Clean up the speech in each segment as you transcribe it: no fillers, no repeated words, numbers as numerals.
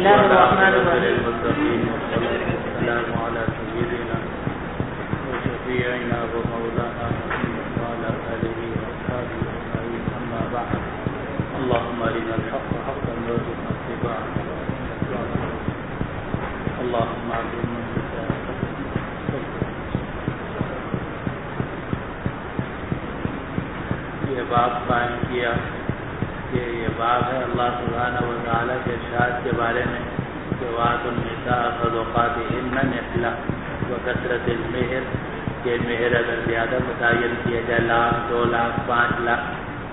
الله الرحمن الرحيم. والسلام على سيدنا وشفيعنا ومولانا وعلى آله وأصحابه أجمعين. أما بعد، اللهم أرنا الحق حقا وارزقنا اتباعه، اللهم علمنا یہ باب قائم کیا کہ یہ باب ہے اللہ سبحانہ و تعالیٰ کے ارشاد کے بارے میں کہ وآتوا النساء صدقاتهن نحلۃ وکثرۃ المہر، کہ مہر اگر زیادہ متعین کیا جائے 1,00,000 2,00,000 5,00,000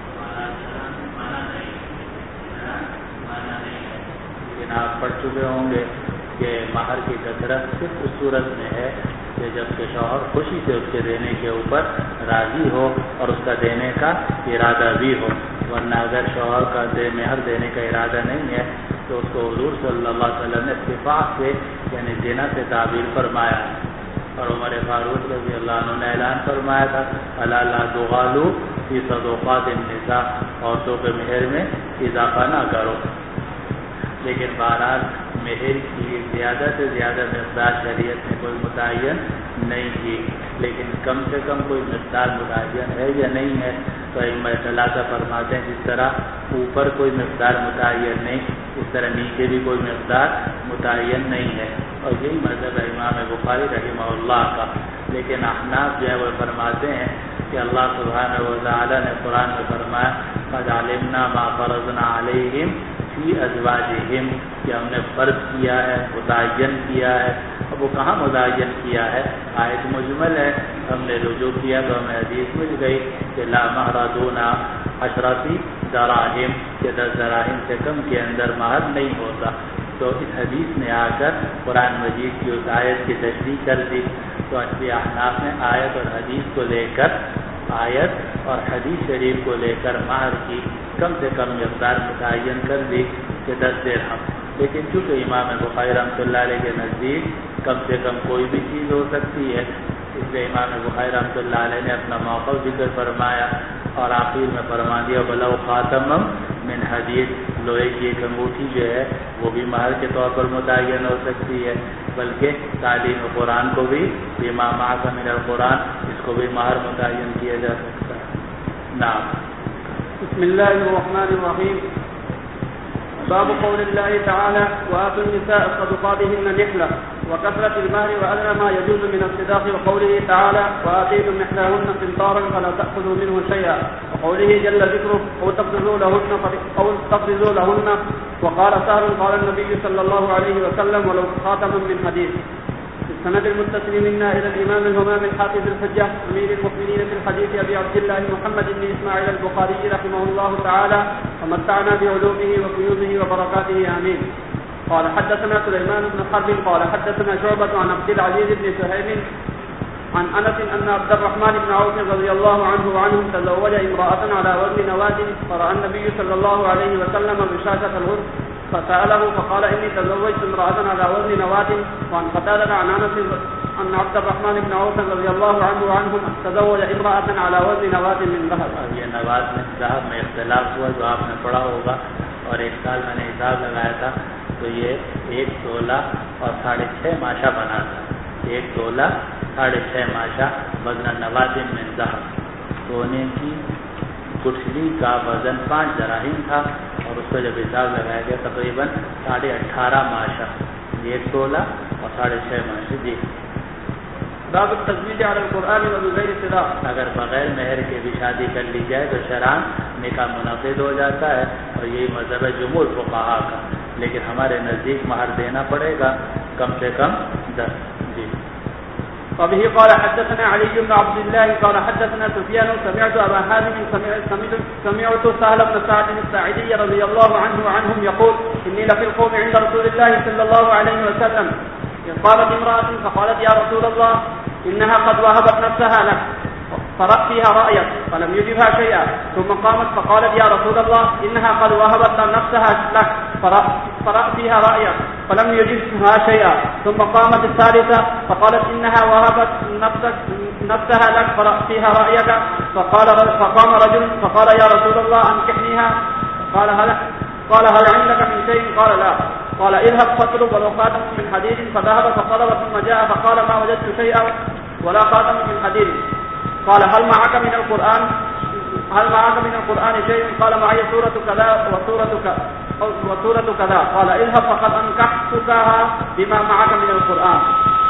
لیکن آپ پڑھ چکے ہوں گے کہ مہر کی کثرت صرف اس صورت میں ہے کہ جب کہ شوہر خوشی سے اس کے دینے کے اوپر راضی ہو اور اس کا دینے کا ارادہ بھی ہو، ورنہ اگر شوہر کا مہر دینے کا ارادہ نہیں ہے تو اس کو حضور صلی اللہ علیہ وسلم نے اتفاق سے یعنی زنا سے تعبیر فرمایا ہے۔ اور عمر فاروق رضی اللہ عنہ نے اعلان فرمایا تھا الا لا تغالوا فی صدقات النساء، عورتوں کے مہر میں اضافہ نہ کرو۔ لیکن بہرحال مہر کی زیادہ سے زیادہ مقدار شریعت نے کوئی متعین نہیں کی، لیکن کم سے کم کوئی مقدار متعین ہے یا نہیں ہے تو ائمہ ثلاثہ فرماتے ہیں جس طرح اوپر کوئی مقدار متعین نہیں اس طرح نیچے بھی کوئی مقدار متعین نہیں ہے، اور یہی مذہب ہے امام بخاری رحمہ اللہ کا۔ لیکن احناف جو ہے وہ فرماتے ہیں کہ اللہ سبحانہ و تعالیٰ نے قرآن میں فرمایا قد علمنا ما فرضنا علیہم فی ازواجہم، کہ ہم نے فرض کیا ہے، متعین کیا ہے۔ اب وہ کہاں متعین کیا ہے؟ آیت مجمل ہے، ہم نے رجوع کیا تو ہمیں حدیث مل گئی کہ لا مہر دون 10 دراہم، کہ 10 دراہم سے کم کے اندر مہر نہیں ہوتا۔ تو اس حدیث نے آ کر قرآن مجید کی اس آیت کی تشریح کر دی۔ تو اصلی احناف نے آیت اور حدیث کو لے کر حدیث شریف کو لے کر مہر کی کم سے کم مقدار متعین کر دی کہ 10 درہم۔ لیکن چونکہ امام بخاری رحمۃ اللہ علیہ کے نزدیک کم سے کم کوئی بھی چیز ہو سکتی ہے، اس لیے امام بخاری رحمۃ اللہ علیہ نے اپنا موقف ذکر فرمایا اور آخر میں فرما دیا وَلَوْ خَاتَمًا مِنْ حَدِيدٍ، لوہے کی ایک انگوٹھی جو ہے وہ بھی مہر کے طور پر متعین ہو سکتی ہے، بلکہ تعلیم قرآن کو بھی بما معك من القرآن، اس کو بھی مہر متعین کیا جا سکتا ہے۔ نعم۔ بسم الله الرحمن الرحيم۔ باب قول الله تعالى وآتوا النساء صدقاتهن نحلة وكثرة المهر وأدنى ما يجوز من الصداق، وقوله تعالى وآتيتم إحداهن قنطارا فلا تأخذوا منه شيئا، وقوله جل ذكره أو تقرضوا لهن، وقال سهل قال النبي صلى الله عليه وسلم ولو خاتم من حديد۔ السند المتصل منا إلى الإمام الهمام الحافظ الحجة أمير المؤمنين في الحديث أبي عبد الله محمد بن إسماعيل البخاري رحمه الله تعالى ومتعنا بعلومه وفيوزه وبركاته آمين۔ قال حدثنا سليمان بن حرب قال حدثنا شعبة عن عبد العزيز بن سهيل عن أنس أن عبد الرحمن بن عوف رضي الله عنه وعنهم تزوج امرأة على وزن نواة، فرأى النبي صلى الله عليه وسلم بشاشة الغرب فسأله فقال إني تزوجت امرأة على وزن نواة، وعن قتادة عن أنس أن عبد الرحمن بن عوف رضي الله عنه وعنهم تزوج امرأة على وزن نواة من ذهب۔ یہ نواة میں ذهب میں اختلاف ہوا جو آپ نے پڑھا ہوگا، اور ایک سال میں نے حساب لگایا تھا تو یہ 1 تولہ اور 6.5 ماشا بنا تھا۔ 1 تولہ 6.5 ماشا وزن نواة من ذهب، سونے کی گٹھلی کا وزن 5 دراہم تھا، اور اس کا جب حساب لگایا گیا تقریباً 18.5 ماشا، 1 تولہ اور 6.5 ماشا۔ جی۔ باب التزویج علی القرآن وبغیر صداق، اگر بغیر مہر کے بھی شادی کر لی جائے تو شرعاً نکاح منعقد ہو جاتا ہے، اور یہی مذہب ہے جمہور فقہاء کا، لیکن ہمارے نزدیک مہر دینا پڑے گا کم سے کم 10۔ جی۔ وبه قال حدثنا علي بن عبد الله قال حدثنا سفيان سمعت أبا حازم سمعت سهل بن سعد الساعدي رضي الله عنه وعنهم يقول إني لفي القوم عند رسول الله صلى الله عليه وسلم، قالت امرأة فقالت يا رسول الله إنها قد وهبت نفسها لك فرأت فيها رأيك، فلم يجبها شيئا، ثم قامت فقالت يا رسول الله إنها قد وهبت نفسها لك فرأت فيها رأيك، فلم يجبها شيئا، ثم قامت الثالثة فقالت إنها وهبت نفسها لك فرأت فيها رأيك، فقام رجل فقال يا رسول الله أنكحنيها، قال هل عندك من شيء؟ قال لا، قال اذهب فاطلب ولو خاتم من حديد فذهب فطلب ثم جاء فقال ما وجدت شيئا ولا خاتم من حديد. قال هل معك من القرآن شيء؟ قال معي سورة كذا وسورة كذا. قال اذهب فقد أنكحتكها بما معك من القرآن.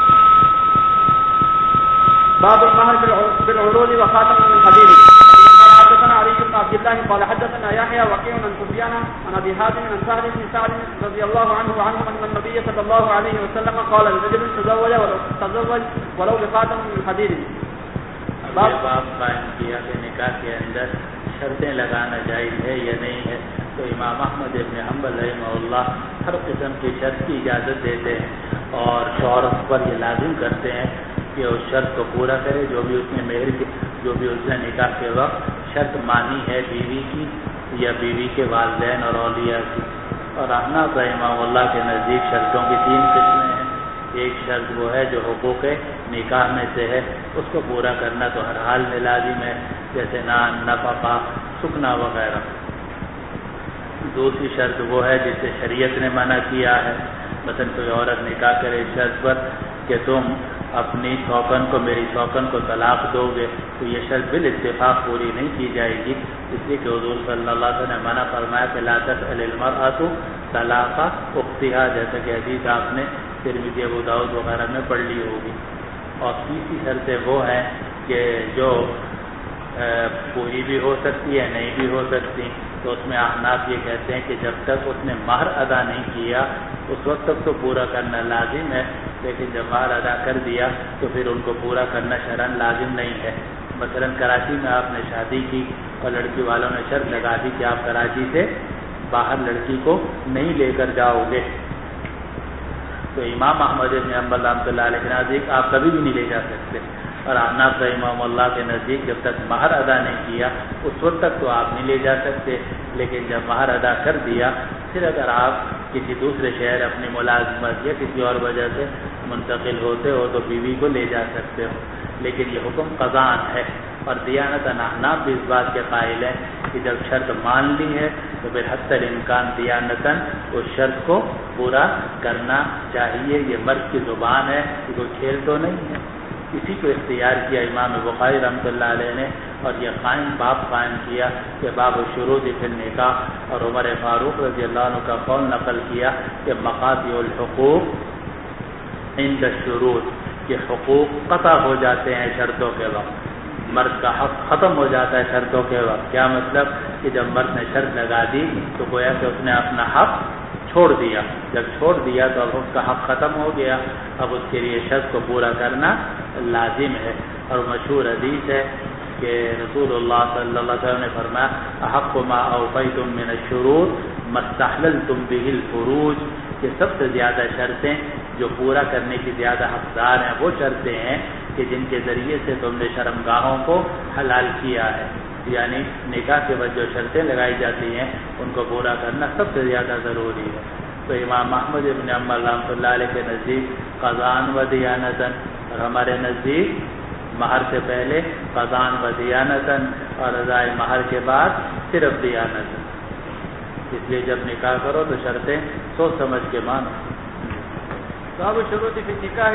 باب المهر بالعروض وخاتم من حديد. قال حدثنا علي بن عبد الله قال حدثنا يحيى وكيع عن سفيان عن ابي حازم عن سهل بن سعد رضي الله عنه ان النبي صلى الله عليه وسلم قال لرجل تزوج ولو بخاتم من حديد. باب قائم کیا کہ نکاح کے اندر شرطیں لگانا جائز ہے یا نہیں ہے. تو امام احمد ابن حنبل رحمہ اللہ ہر قسم کی شرط کی اجازت دیتے ہیں اور شوہر پر یہ لازم کرتے ہیں کہ اس شرط کو پورا کرے جو بھی اس نے مہر کی جو بھی اس نے نکاح کے وقت شرط مانی ہے بیوی کی یا بیوی کے والدین اور اولیاء کی. اور احناف رحمہ اللہ کے نزدیک شرطوں کی 3 قسمیں ہیں. ایک شرط وہ ہے جو حقوق نکاح میں سے ہے, اس کو پورا کرنا تو ہر حال میں لازم ہے, جیسے نان, نفقہ, سکنا وغیرہ. دوسری شرط وہ ہے جسے شریعت نے منع کیا ہے, مثلا کوئی عورت نکاح کرے اس شرط پر کہ تم اپنی شوکن کو میری شوکن کو طلاق دو گے, تو یہ شرط بالاتفاق پوری نہیں کی جائے گی, اس لیے کہ حضور صلی اللہ علیہ وسلم نے منع فرمایا کہ لا تسأل المرأة طلاق اختها, جیسا کہ حدیث آپ نے ترمذی ابو داؤد وغیرہ میں پڑھ لی ہوگی. اور تیسری شرطیں وہ ہیں کہ جو پوری بھی ہو سکتی ہے نہیں بھی ہو سکتی. تو اس میں احناف یہ کہتے ہیں کہ جب تک اس نے مہر ادا نہیں کیا اس وقت تک تو پورا کرنا لازم ہے, لیکن جب مہر ادا کر دیا تو پھر ان کو پورا کرنا شرعاً لازم نہیں ہے. مثلا کراچی میں آپ نے شادی کی اور لڑکی والوں نے شرط لگا دی کہ آپ کراچی سے باہر لڑکی کو نہیں لے کر جاؤ گے, تو امام احمد بن حنبل رحمۃ اللہ علیہ کے نزدیک آپ کبھی بھی نہیں لے جا سکتے, اور احناف رحمہ اللہ کے نزدیک جب تک مہر ادا نہیں کیا اس وقت تک تو آپ نہیں لے جا سکتے, لیکن جب مہر ادا کر دیا پھر اگر آپ کسی دوسرے شہر اپنی ملازمت یا کسی اور وجہ سے منتقل ہوتے ہو تو بیوی کو لے جا سکتے ہو. لیکن یہ حکم قضاءً ہے, اور دیانتاً احناف بھی اس بات کے قائل ہیں کہ جب شرط مان لی ہے تو پھر حتی الامکان دیانتاً اس شرط کو پورا کرنا چاہیے. یہ مرد کی زبان ہے, کوئی کھیل تو نہیں ہے. اسی کو اختیار کیا امام بخاری رحمۃ اللہ علیہ نے, اور یہ باب قائم کیا کہ باب الشروط فی النکاح, اور عمر فاروق رضی اللہ عنہ کا قول نقل کیا کہ مقاطع الحقوق عند الشروط, کہ حقوق قطع ہو جاتے ہیں شرطوں کے وقت, مرد کا حق ختم ہو جاتا ہے شرطوں کے وقت. کیا مطلب کہ جب مرد نے شرط لگا دی تو گویا کہ اس نے اپنا حق چھوڑ دیا, جب چھوڑ دیا تو اب اس کا حق ختم ہو گیا, اب اس کے لیے شرط کو پورا کرنا لازم ہے. اور مشہور حدیث ہے کہ رسول اللہ صلی اللہ علیہ وسلم نے فرمایا احق ما اوفیتم من الشروط ما استحللتم به الفروج, کہ سب سے زیادہ شرطیں جو پورا کرنے کی زیادہ حقدار ہیں وہ شرطیں ہیں کہ جن کے ذریعے سے تم نے شرمگاہوں کو حلال کیا ہے. یعنی نکاح کے بعد جو شرطیں لگائی جاتی ہیں ان کو پورا کرنا سب سے زیادہ ضروری ہے. تو امام احمد بن حنبل رحمۃ اللہ علیہ کے نزدیک قضاءً و دیانتاً, اور ہمارے نزدیک مہر سے پہلے قضاءً و دیانتاً اور ادائے مہر کے بعد صرف دیانتاً. اس لیے جب نکاح کرو تو شرطیں سوچ سمجھ کے مانو. باب الشروط في النكاح.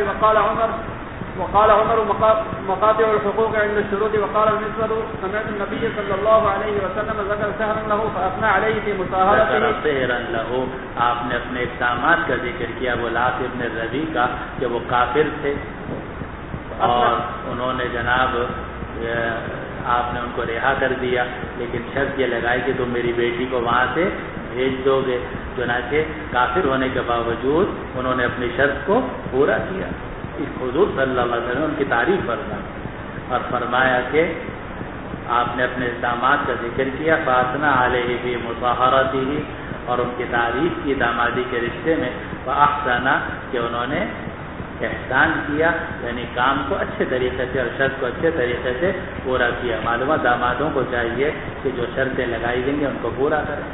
وقال عمر مقاطع الحقوق عند الشروط. وقال المسور سمعت النبي صلى الله عليه وسلم ذكر سهرا له فأثنى عليه في مصاهرته. سهرا له, آپ نے اپنے اقدامات کا ذکر کیا غلاف ابن ربی کا کہ وہ کافر تھے اور انہوں نے جناب آپ نے ان کو رہا کر دیا, لیکن شرط یہ لگائی کہ تم میری بیٹی کو وہاں سے بھیج دو گے. چنانچہ کافر ہونے کے باوجود انہوں نے اپنی شرط کو پورا کیا. اس حضور صلی اللہ علیہ وسلم ان کی تعریف فرمائی اور فرمایا کہ آپ نے اپنے اقدامات کا ذکر کیا فاثنا علیہ فی مصاہرتہ, اور ان کی تعریف کی دامادی کے رشتے میں. فاحسنا, کہ انہوں نے احسان کیا, یعنی کام کو اچھے طریقے سے اور شرط کو اچھے طریقے سے پورا کیا. معلومات دامادوں کو چاہیے کہ جو شرطیں لگائی گئی ہیں ان کو پورا کریں.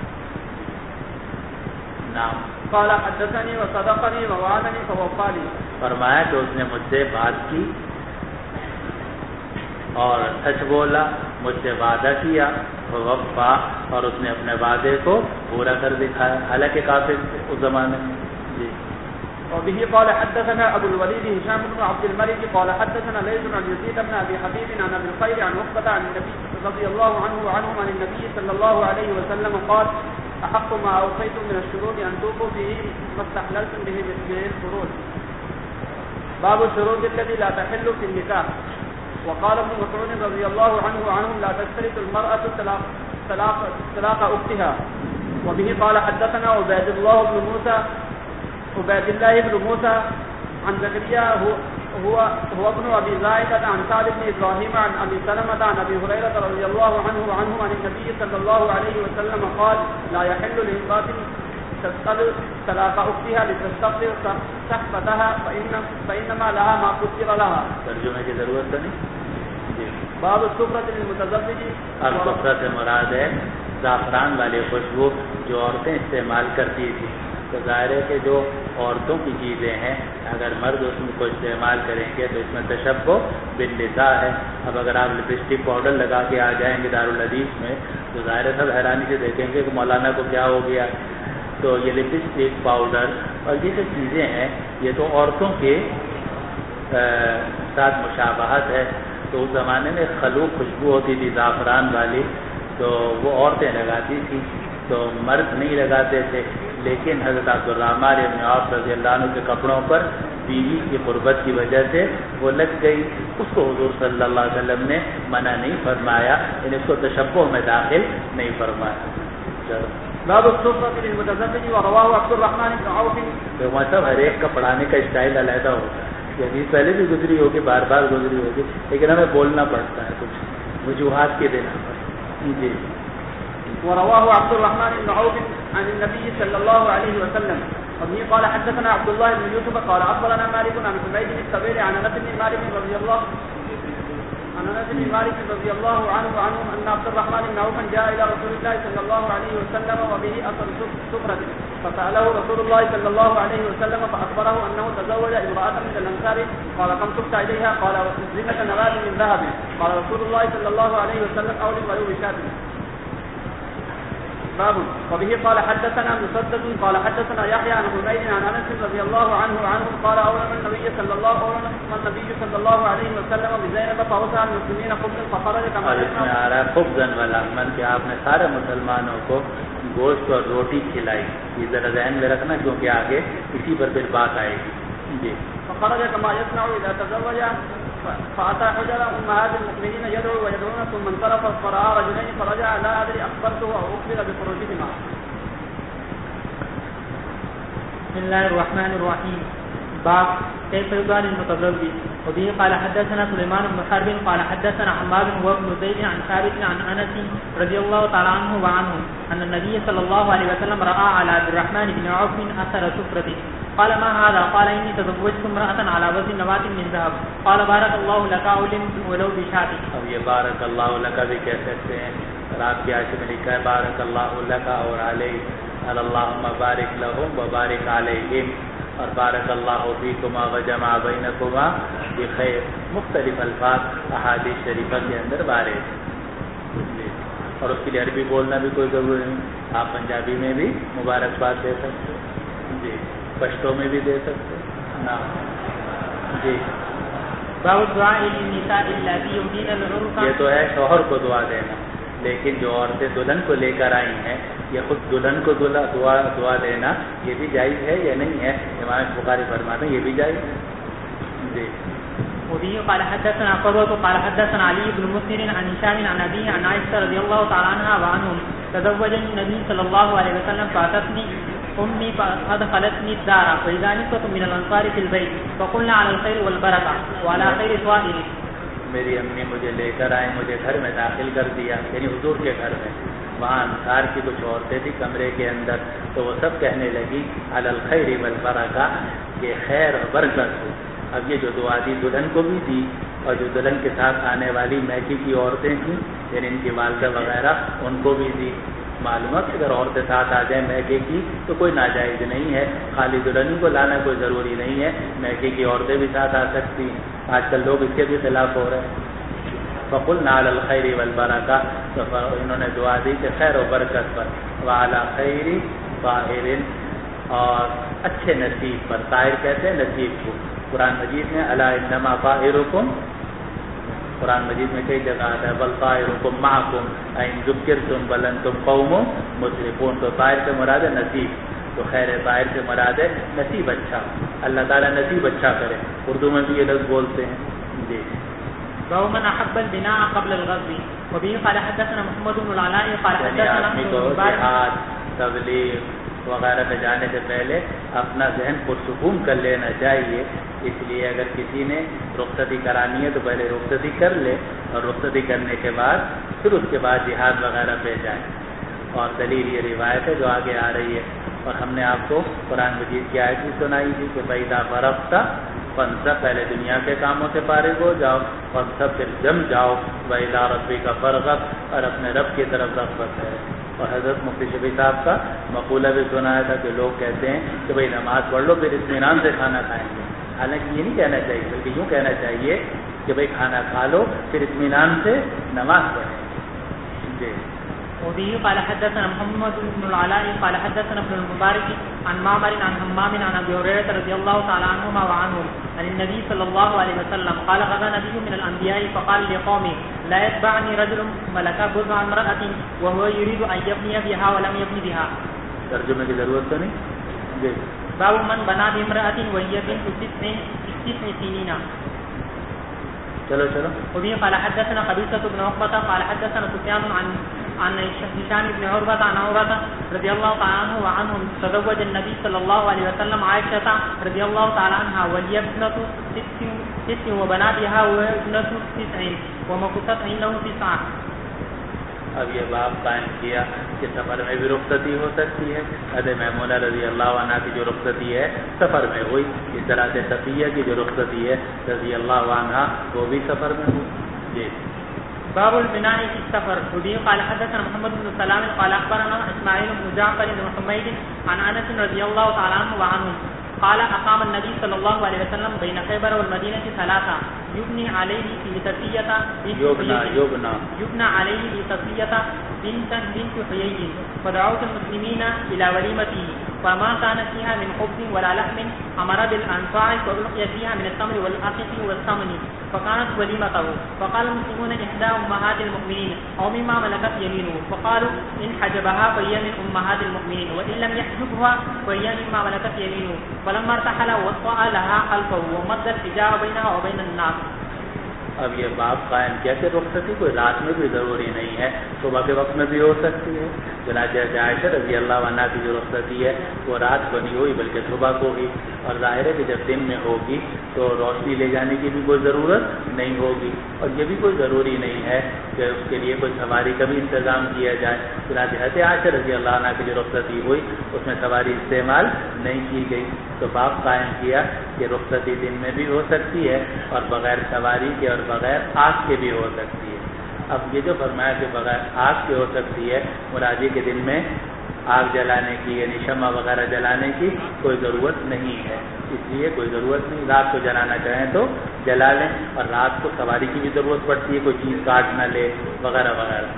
نام قال حدثني وصدقني ووعدني فوفاني. فرمایا کہ اس نے مجھ سے بات کی اور سچ بولا مجھ سے وعدہ کیا وفا اور اس نے اپنے وعدے کو پورا کر دکھایا، حالانکہ کافر اس زمانے میں. جی. وبه قال حدثنا ابو الوليد هشام بن عبد الملك قال حدثنا ليث عن يزيد بن ابي حبيب عن ابي الخير عن عقبة عن النبي رضي الله عنه وعنهم عن النبي صلى الله عليه وسلم قال احق ما اوصيتم من الشروط ان توفوا به ما استحللتم به الفروج. باب الشروط التي لا تحل في النكاح. وقال ابن مسعود رضي الله عنه وعنهم لا تشترط المرأة طلاق اختها. وبه قال حدثنا عبيد الله بن موسى عن زكريا هو ابن ابي زائدة عن سعد بن ابراهيم عن ابي سلمة عن ابي هريرة رضي الله عنه وعنهم عن النبي صلى الله عليه وسلم قال لا يحل لامرأة تسأل طلاق اختها لتستغفر سخطتها فإنما لها ما قدر لها. ترجمے کی ضرورت نہیں. باب السفرة للمتزوج. السفرہ سے مراد ہے زعفران والی خوشبو جو عورتیں استعمال کرتی تھی. تو ظاہر ہے کہ جو عورتوں کی چیزیں ہیں اگر مرد اس کو استعمال کریں گے تو اس میں تشبہ بالنساء ہے. اب اگر آپ لپسٹک پاؤڈر لگا کے آ جائیں گے دارالحدیث میں تو ظاہر ہے سب حیرانی سے دیکھیں گے کہ مولانا کو کیا ہو گیا. تو یہ لپسٹک پاؤڈر اور یہ جو چیزیں ہیں یہ تو عورتوں کے ساتھ مشابہت ہے. تو اس زمانے میں خلوق خوشبو ہوتی تھی زعفران والی تو وہ عورتیں لگاتی تھیں تو مرد نہیں لگاتے تھے. لیکن حضرت عبدالرحمن بن عوف رضی اللہ عنہ کے کپڑوں پر بیوی کی قربت کی وجہ سے وہ لگ گئی. اس کو حضور صلی اللہ علیہ وسلم نے منع نہیں فرمایا یعنی اس کو تشبہ میں داخل نہیں فرمایا. چلو باب السفرة للمتزوج. ورواه عبد الرحمن بن عوف. تو مطلب ہر ایک کا پڑھانے کا اسٹائل علیحدہ ہوتا ہے. یہ حدیث پہلے بھی گزری ہوگی بار بار گزری ہوگی لیکن ہمیں بولنا پڑتا ہے کچھ وجوہات کے دینا پڑتا ہے. جی. ورواه عبد الرحمن بن عوف عن النبي صلى الله عليه وسلم. وبه قال حدثنا عبد الله بن يوسف قال أخبرنا مالك عن حميد بن الطويل عن أنس بن مالك رضي الله عنه أن عبد الرحمن بن عوف جاء إلى رسول الله صلى الله عليه وسلم وبه أثر سفرة فسأله رسول الله صلى الله عليه وسلم فأخبره أنه تزوج امرأة من الأنصار قال كم تبت إليها قال زنة نوال من ذهب قال رسول الله صلى الله عليه وسلم أولي ولو بشاة. باب. وبه قال حدثنا مسدد قال حدثنا يحيى عن حميد عن انس رضي الله عنه قال اولم النبي صلى الله عليه وسلم بزينب فوسع المسلمين خبزا فخرج كما اسمع رہا خبزا ولحما کہ آپ نے سارے مسلمانوں کو گوشت اور روٹی کھلائی. یہ ذرا ذہن میں رکھنا کیونکہ آگے اسی پر پھر بات آئے گی. جی. فخرج كما يصنع اذا تزوج فأتى حجر أمهات المؤمنين يدعو ويدعون ثم انصرف فرأى رجلين فرجع لا أدري أخبرته أو أخبر بخروجهما. بسم الله الرحمن الرحيم. باب كيف يقال المتزوج. وبه قال حدثنا سليمان بن حرب قال حدثنا حماد وابن زيد عن ثابت عن أنس رضي الله تعالى عنه وعنه أن النبي صلى الله عليه وسلم رأى على عبد الرحمن بن عوف أثر سفرته قال ما هذا قال إني تزوجت امرأة على وزن نواة من ذهب قال بارك الله لك ولو بشاة. اب یہ بارک اللہ لک بھی کہہ سکتے ہیں اور آپ کی عاشق میں لکھا ہے بارک اللہ لک اور علیہ اللہم بارک لہم وبارک علیہم اور بارک اللہ فیکما وجمع بینکما بخیر. مختلف الفاظ احادیث شریفہ کے اندر وارد اور اس کے لیے عربی بولنا بھی کوئی ضروری نہیں. آپ پنجابی میں بھی مبارکباد دے سکتے ہیں. جی. پشتوں میں بھی دے سکتے نا. جی. باب دعاء للنساء اللاتي يؤذين العرس. یہ تو ہے شوہر کو دعا دینا لیکن جو عورتیں دلہن کو لے کر آئی ہیں یہ خود دلہن کو دعا دینا یہ بھی جائز ہے یا نہیں ہے؟ امام بخاری فرماتے ہیں یہ بھی جائز ہے. جی. وبه قال حدثنا قروة قال حدثنا علي بن مسهر عن هشام عن أبيه عن عائشة رضي الله تعالى عنها وعنهم تزوج النبي صلى الله عليه وسلم فأتتني أمي فأدخلتني الدار وإذا نسوة من الأنصار في البيت فقلنا على الخير والبركة وعلى خير طائر. میری امی مجھے لے کر آئے مجھے گھر میں داخل کر دیا یعنی حضور کے گھر میں. وہاں انصار کی کچھ عورتیں تھیں کمرے کے اندر تو وہ سب کہنے لگی علی الخیر والبرکہ کہ خیر اور برکت ہو. اب یہ جو دعا دی دلہن کو بھی دی اور جو دلہن کے ساتھ آنے والی میکی کی عورتیں تھیں یعنی ان کی والدہ وغیرہ ان کو بھی دی. معلومات اگر عورتیں ساتھ آ جائیں میکے کی تو کوئی ناجائز نہیں ہے. خالی دلہن کو لانا کوئی ضروری نہیں ہے. میکے کی عورتیں بھی ساتھ آ سکتی ہیں. آج کل لوگ اس کے بھی خلاف ہو رہے ہیں. فقلنا علی الخیر والبرکہ، تو انہوں نے دعا دی کہ خیر و برکت پر، وعلی خیر طاہر، اور اچھے نصیب پر، طاہر کہتے ہیں نصیب کو۔ قرآن مجید میں الا انما طاہرکم، قرآن مجید میں کئی جگہ آتا ہے بل طاہرکم معکم ان ذکرتم بل انتم قوم مسرفون، تو طاہر سے مراد ہے نصیب، تو خیر طاہر سے مراد ہے نصیب اچھا، اللہ تعالیٰ نصیب اچھا کرے، اردو میں بھی یہ لفظ بولتے ہیں جی۔ باب من احب البناء قبل الغزو، وبه قال حدثنا محمد بن العلاء قال حدثنا آدمی کو جہاد، تبلیغ وغیرہ میں جانے سے پہلے اپنا ذہن پرسکون کر لینا چاہیے، اس لیے اگر کسی نے رخصتی کرانی ہے تو پہلے رخصتی کر لے، اور رخصتی کرنے کے بعد پھر اس کے بعد جہاد وغیرہ پہ جائیں۔ اور دلیل یہ روایت ہے جو آگے آ رہی ہے، اور ہم نے آپ کو قرآن مجید کی آیت بھی سنائی تھی کہ فَإِذَا فَرَغْتَ فَانْصَبْ، پہلے دنیا کے کاموں سے فارغ ہو جاؤ، فَانْصَبْ پھر جم جاؤ، وَإِلَىٰ رَبِّكَ فَارْغَب، اور اپنے رب کی طرف رغبت ہے۔ اور حضرت مفتی شفیع صاحب کا مقولہ بھی سنایا تھا کہ لوگ کہتے ہیں کہ بھئی نماز پڑھ لو پھر اطمینان سے کھانا کھائیں گے، حالانکہ یہ نہیں کہنا چاہیے، بلکہ یوں کہنا چاہیے کہ بھئی کھانا کھا لو پھر اطمینان سے نماز پڑھیں جی۔ وبه قال حدثنا محمد بن العلاء قال حدثنا ابن المبارك عن معمر عن همام عن ابي هريره رضي الله تعالى عنهما وعنهم عن النبي صلى الله عليه وسلم قال غزا نبي من الانبياء فقال لقومه لا يتبعني رجل ملك بضع امراه وهو يريد ان يبني بها ولم يبني بها۔ ترجمے کی ضرورت تو نہیں جی۔ باب من بنا بامراه وهي بنت 9 سنين۔ چلو وبه قال حدثنا قبيصة بن عقبة قال حدثنا سفيان عن هشام بن عروة عن عروة رضي الله تعالى عنه وعنهم تزوج النبي صلى الله عليه وسلم عائشة رضي الله تعالى عنها وهي ابنة 6 وبنى بها وابنة 9 ومكثت عنده 9۔ اب یہ باب قائم کیا کہ سفر میں بھی رخصتی ہو سکتی ہے، حضرت میمونہ رضی اللہ عنہ کی جو رخصتی ہے سفر میں ہوئی، اس طرح سے صفیہ کی جو رخصتی ہے رضی اللہ عنہ وہ بھی سفر میں ہوئی جی۔ باب البناء في السفر، وبه قال حدثنا محمد بن سلام قال اخبرنا اسماعيل بن جعفر بن حميد عن انس رضي الله تعالى عنه وعنه قال اقام النبي صلى الله عليه وسلم بين خيبر والمدينة 3 يبني عليه في صفية بنت حيي، فدعوت المسلمين الى وليمته فما كان فيها من خبز ولا لحم، امر بالانصاع فألقي فيها من التمر والعسل والسمن فكانت وليمته، فقال المسلمون احدى امهات المؤمنين او مما ملكت يمينه، فقالوا ان حجبها فهي من امهات المؤمنين وان لم يحجبها فهي مما ملكت يمينه، فلما ارتحل وطأ لها خلفه ومد الحجاب بينها وبين الناس۔ اب یہ باب قائم کیا کہ رخصتی کوئی رات میں بھی ضروری نہیں ہے، صبح کے وقت میں بھی ہو سکتی ہے، چنانچہ عائشہ رضی اللہ عنہ کی جو رخصتی ہے وہ رات کو نہیں ہوئی بلکہ صبح کو ہوئی، اور ظاہر ہے کہ جب دن میں ہوگی تو روشنی لے جانے کی بھی کوئی ضرورت نہیں ہوگی، اور یہ بھی کوئی ضروری نہیں ہے کہ اس کے لیے کوئی سواری کا بھی انتظام کیا جائے، چنانچہ حضرت عائشہ رضی اللہ عنہ کی جو رخصتی ہوئی اس میں سواری استعمال نہیں کی گئی، تو باب قائم کیا کہ رخصتی دن میں بھی ہو سکتی ہے اور بغیر سواری کے اور بغیر آگ کے بھی ہو سکتی ہے۔ اب یہ جو فرمایا کہ بغیر آگ کے ہو سکتی ہے، مراجی کے دن میں آگ جلانے کی یعنی شمع وغیرہ جلانے کی کوئی ضرورت نہیں ہے، اس لیے کوئی ضرورت نہیں، رات کو جلانا چاہیں تو جلا لیں، اور رات کو سواری کی بھی ضرورت پڑتی ہے، کوئی چیز کاٹ نہ لے وغیرہ وغیرہ۔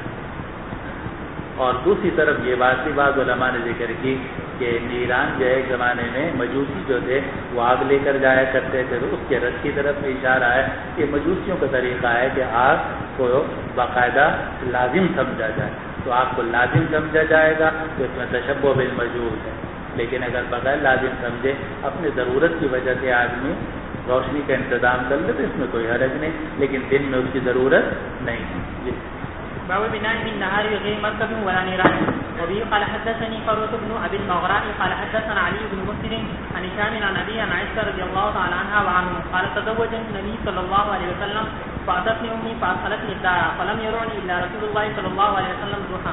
اور دوسری طرف یہ بات بھی بعض علماء نے ذکر کی کہ ایران جو ایک زمانے میں مجوسی جو تھے وہ آگ لے کر جایا کرتے تھے، تو اس کے رد کی طرف اشارہ ہے کہ مجوسیوں کا طریقہ ہے کہ آگ کو باقاعدہ لازم سمجھا جائے، تو آگ کو لازم سمجھا جائے گا تو اس میں تشبہ بالمجوس ہے، لیکن اگر بغیر لازم سمجھے اپنی ضرورت کی وجہ سے آدمی روشنی کا انتظام کر لے تو اس میں کوئی حرج نہیں، لیکن دن میں اس کی ضرورت نہیں جی۔ باب بناء في النهار غير مركب ولا نيران، وبه قال حدثني فروة بن ابي المغراء قال حدثنا علي بن مسلم عن هشام عن ابي عن عائشة رضي الله تعالى عنها وعنه قال تزوج النبي صلى الله عليه وسلم فأتتني امي فأدخلتني الدار فلم يرعني الا رسول الله صلى الله عليه وسلم ضحى۔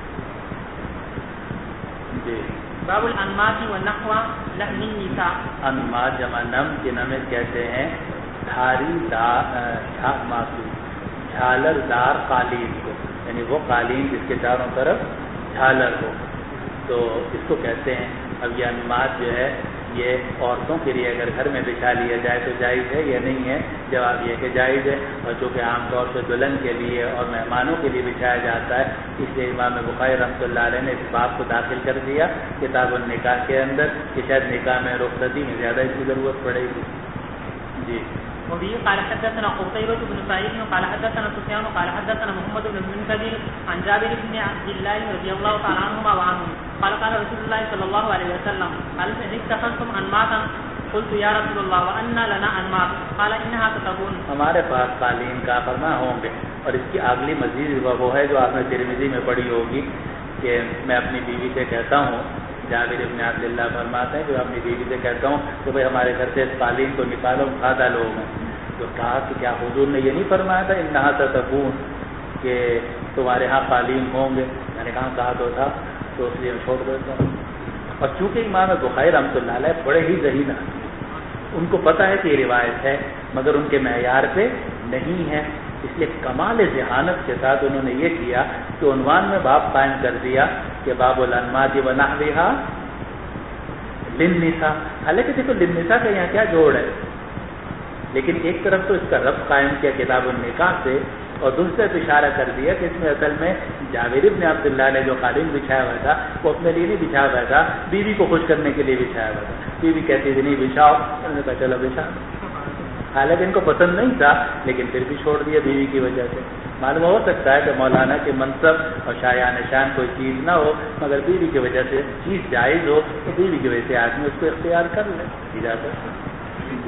باب الانماط والنحو لحن النساء، انماط جمع نم کے نمے کہتے ہیں دھاری جھالر دار قالین کو، یعنی وہ قالین جس کے چاروں طرف جھالر ہو تو اس کو کہتے ہیں۔ اب یہ انماط جو ہے یہ عورتوں کے لیے اگر گھر میں بچھا لیا جائے تو جائز ہے یا نہیں ہے؟ جواب یہ کہ جائز ہے، اور چونکہ عام طور سے دلہن کے لیے اور مہمانوں کے لیے بچھایا جاتا ہے، اس لیے امام بخاری رحمۃ اللہ علیہ نے اس باب کو داخل کر دیا کتاب النکاح کے اندر کہ شاید نکاح میں رخصتی میں زیادہ اس کی ضرورت پڑے گی۔ جی وبه قال حدثنا قتيبة بن سعيد قال حدثنا سفيان قال حدثنا محمد بن المنكدر عن جابر بن عبد الله رضي الله تعالى عنهما وعنه قال قال رسول الله صلى الله عليه وسلم هل اتخذتم انماطا قلت يا رسول الله وان لنا انماط قال انها تتقون ہمارے پاس قالین کا فرما ہوں گے، اور اس کی اگلی مزید وہ ہے جو آپ نے ترمذی میں پڑھی ہوگی کہ میں اپنی بیوی سے کہتا ہوں، جابر بن عبداللہ فرماتے ہیں کہ اپنی بیوی سے کہتا ہوں کہ بھائی ہمارے گھر سے اس قالین کو نکالو، کھادا لوگ ہیں۔ تو کہا کہ کیا حضور نے یہ نہیں فرمایا تھا انہا تتقون کہ تمہارے ہاں قالین ہوں گے؟ میں نے کہا تو تھا، تو اس لیے چھوڑ دیتا ہوں۔ اور چونکہ امام بخاری رحمۃ اللہ علیہ بڑے ہی ذہین ہیں، ان کو پتہ ہے کہ یہ روایت ہے مگر ان کے معیار پہ نہیں ہے، اس لیے کمال ذہانت کے ساتھ انہوں نے یہ کیا کہ عنوان میں باب قائم کر دیا کہ باب الانماط ونحوها للنساء۔ حالانکہ دیکھو للنساء کا یہاں کیا جوڑ ہے، لیکن ایک طرف تو اس کا ربط قائم کیا کتاب النکاح سے، اور دوسرے پہ اشارہ کر دیا کہ اس میں اصل میں جابر بن عبداللہ نے جو قالین بچھایا ہوا تھا وہ اپنے لیے نہیں بچھایا ہوا تھا، بیوی کو خوش کرنے کے لیے بچھایا ہوا تھا۔ بیوی کہتی تھی نہیں بچھاؤ، انہوں نے کہا چلو بچھا، حالانکہ ان کو پسند نہیں تھا لیکن پھر بھی چھوڑ دیا بیوی کی وجہ سے۔ معلوم ہو سکتا ہے کہ مولانا کے منصب اور شایان شان کوئی چیز نہ ہو مگر بیوی کی وجہ سے چیز جائز ہو تو بیوی کی وجہ سے آدمی اس کو اختیار کر لے اجازت۔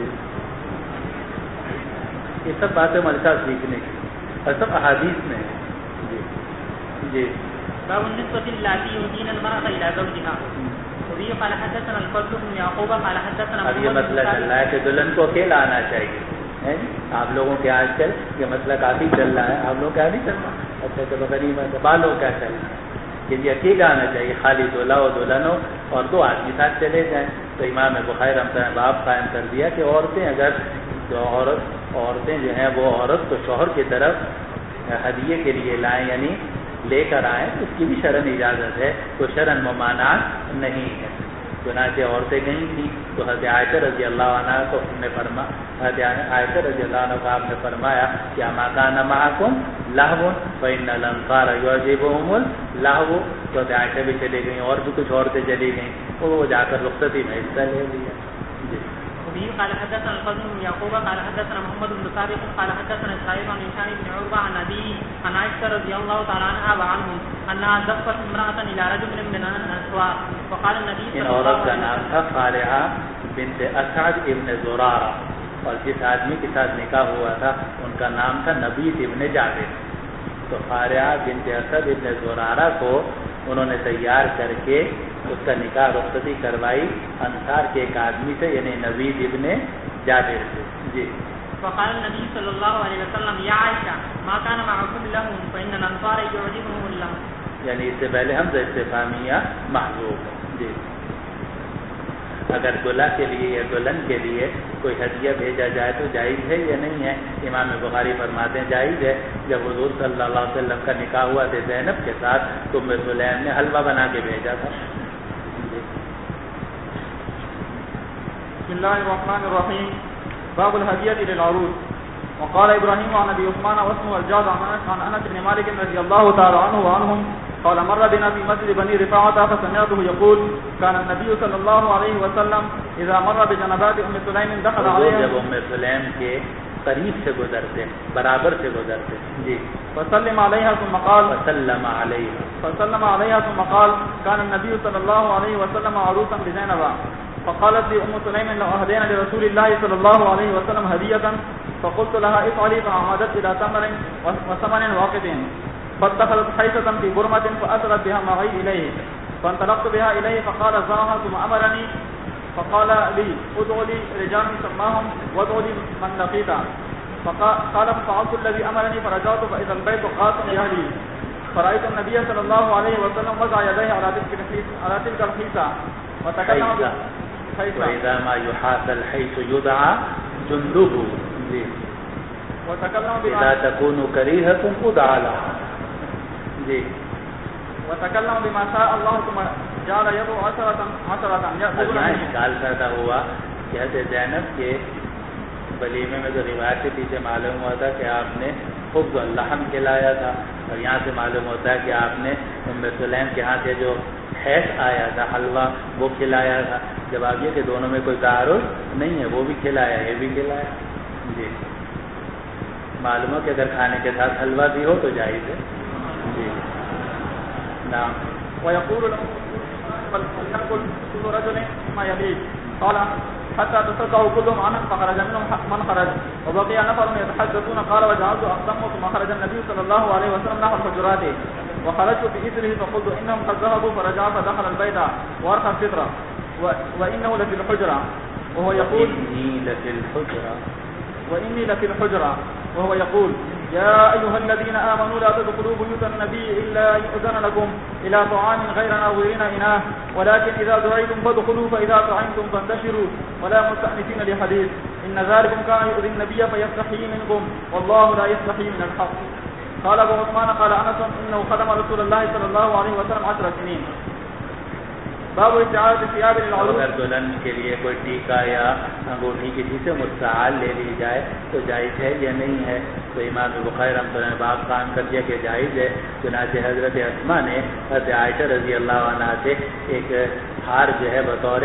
یہ سب باتیں ہمارے ساتھ سیکھنے کی اور سب احادیث میں ہیں۔ جی جی باب النسبة اللاتي يهدين المرأة إلى زوجها وبه قال حدثنا الفضل بن يعقوب قال حدثنا اب یہ مسئلہ چل رہا ہے کہ دلہن کو اکیلا آنا چاہیے، آپ لوگوں کے آج کل یہ مسئلہ کافی چل رہا ہے، آپ لوگ کیا نہیں چل رہا؟ اچھا تو غریب بالوں کیا چل رہا ہے کہ یہ اکیلا آنا چاہیے، خالی دولہا ہو دلہن ہو اور دو آدمی ساتھ چلے جائیں۔ تو امام بخاری رحمۃ اللہ نے باب قائم کر دیا کہ عورتیں اگر جو عورتیں جو ہیں وہ عورت کو شوہر کی طرف ہدیے کے لیے لائیں یعنی لے کر آئیں، اس کی بھی شرعن اجازت ہے، کوئی شرعن ممانعت نہیں ہے۔ چنانچہ عورتیں گئی تھیں تو حضرت عائشہ رضی اللہ عنہ کو حضرت عائشہ رضی اللہ عنہ کو آپ نے فرمایا کہ اما کان معکم لہو فإن الانصار یعجبهم اللہو۔ تو حضرت عائشہ بھی چلی گئیں اور بھی کچھ عورتیں چلی گئیں، وہ جا کر رخصتی میں حصہ لے لیا۔ جی وبه قال حدثنا الفضل بن يعقوب قال حدثنا محمد بن ثابت قال حدثنا اسرائيل عن هشام بن عروة عن أبيه عن عائشة رضي الله تعالى عنها وعنهم أنها زفت امرأة إلى رجل من الأنصار وقال النبي صلى الله عليه وسلم، ان عورت کا نام تھا فارعہ بنت اسعد ابن زرارہ، اور جس آدمی کے ساتھ نکاح ہوا تھا ان کا نام تھا نبیت ابن جابر۔ تو فارعہ بنت اسعد ابن زرارہ کو انہوں نے تیار کر کے اس کا نکاح رخصتی کروائی انصار کے ایک آدمی سے یعنی نبید ابن جابر سے۔ جی فقال النبي صلى الله عليه وسلم يا عائشة ما كان معكم لهم فإن الأنصار يعجبهم اللهم، یعنی اس سے پہلے حمزہ استفہامیہ محذوف ہے۔ جی اگر دلہا کے لیے یا دلہن کے لیے کوئی ہدیہ بھیجا جائے تو جائز ہے یا نہیں ہے؟ امام بخاری فرماتے ہیں جائز ہے۔ جب حضور صلی اللہ علیہ وسلم کا نکاح ہوا تھا زینب کے ساتھ تو ام سلیم نے حلوہ بنا کے بھیجا تھا۔ بسم الله الرحمن الرحيم باب الهدية للعروس وقال إبراهيم عن أبي عثمان واسمه الجاد عن أنس بن مالك رضي الله تعالى عنه وعنهم قال مر بنا في مسجد بني رفاعة فسمعته يقول كان النبي صلى الله عليه وسلم إذا مر بجنبات أم سليم دخل عليها، جب ام سلیم کے قریب سے گزرتے برابر سے گزرتے جی فسلم عليها ثم قال وسلم علیہ ثم قال كان النبي صلى الله عليه وسلم عروسا بزينب فقالت لي أم سليم لو أهدينا لرسول الله صلى الله عليه وسلم هدية فقلت لها افعلي فعمدت إلى تمر وثمن واقد فاتخذت حيثة في برمة فأسرت بها معي إليه فانطلقت بها إليه فقال زارها ثم أمرني فقال لي ادعو لي رجال سماهم وادعو لي من لقيت فقال ففعلت الذي أمرني فرجعت فإذا البيت قاسم بأهلي فرأيت النبي صلى الله عليه وسلم وضع يديه على تلك الخيسة وتكلم وإذا ما يحاس الحيث يدعى جنده وتكلم إذا تكون كريهة ادعى لها جی وتكلم بما شاء الله ثم جعل يده عشرة يأخذون منه. اشکال پیدا ہوا کہ حضرت زینب کے ولیمے میں تو روایت کے پیچھے معلوم ہوا تھا کہ آپ نے خبز اللحم کھلایا تھا، اور یہاں سے معلوم ہوتا ہے کہ آپ نے ام سلیم کے ہاں سے جو حیث آیا تھا حلوہ وہ کھلایا تھا. جواب یہ کہ دونوں میں کوئی تعارض نہیں ہے، وہ بھی کھلایا یہ بھی کھلایا. جی معلوم ہو کہ اگر کھانے کے ساتھ حلوہ بھی ہو تو جائز ہے. جی نعم. ويقول له فليأكل كل رجل ما يليه قال حتى تصدقوا كلهم عنه فخرج منهم من خرج وبقي نفر يتحدثون قال وجعلت أقدم ثم خرج النبي صلى الله عليه وسلم نحو الحجرات وخرجت بإثره فقلت إنهم قد ذهبوا فرجع فدخل البيت وأرخى الفطرة وإنه لفي الحجرة وهو يقول وإني لفي الحجرة وهو يقول يا أيها الذين آمنوا لا تدخلوا بيوت النبي إلا يؤذن لكم إلى طعام غير ناظرين إناه ولكن إذا دعيتم فادخلوا فإذا طعمتم فانتشروا ولا مستأنسين لحديث إن ذلكم كان يؤذي النبي فيستحيي منكم والله لا يستحيي من الحق. قال أبو عثمان قال أنس إنه خدم رسول الله صلى الله عليه وسلم 10 سنين. باب استعارة الثياب للعروس. اگر دلہن کے لیے کوئی ٹیکا یا انگوٹھی کسی سے مستعار لے لی جائے تو جائز ہے یا نہیں ہے؟ تو امام بخاری رحمۃ اللہ نے باب قائم کر دیا کہ جائز ہے. چنانچہ حضرت اسماء نے حضرت عائشہ رضی اللہ عنہا سے ایک ہار جو ہے بطور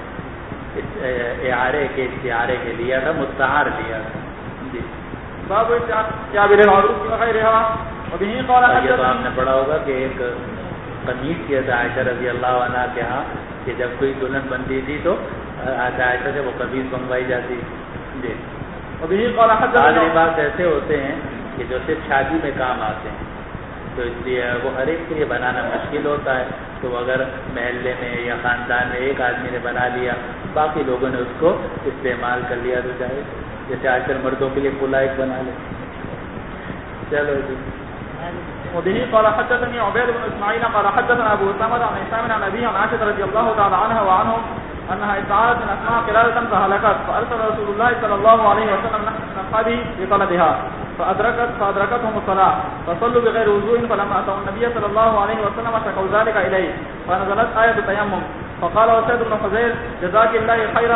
اعارے کے استعارے کے لیا تھا، مستعار لیا تھا. جی باب استعارة الثياب للعروس وغيرها وبه قال یہ تو آپ نے پڑھا ہوگا کہ ایک قمیص کیا تھا عائشہ رضی اللہ عنہ کے ہاں کہ جب کوئی دلہن بنتی تھی تو عائشہ سے وہ قمیص بنوائی جاتی. جی بعض لباس ایسے ہوتے ہیں کہ جو صرف شادی میں کام آتے ہیں، تو اس لیے وہ ہر ایک کے لیے بنانا مشکل ہوتا ہے. تو اگر محلے میں یا خاندان میں ایک آدمی نے بنا لیا باقی لوگوں نے اس کو استعمال کر لیا تو چاہے جیسے آج کل مردوں کے لیے کھلا ایک بنا لے. چلو جی. وبه قال حدثني عبيد بن اسماعيل قال حدثنا ابو اسامه عن هشام عن ابيه عن عائشه رضي الله تعالى عنها وعنهم انها استعارت من اسماء قلاده فهلكت فارسل رسول الله صلى الله عليه وسلم من اصحابه بطلبها فادركتهم الصلاه فصلوا بغير وضوء فلما اتوا النبي صلى الله عليه وسلم شكوا ذلك اليه فنزلت ايه التيمم فقال وسيد بن حذير جزاك الله خيرا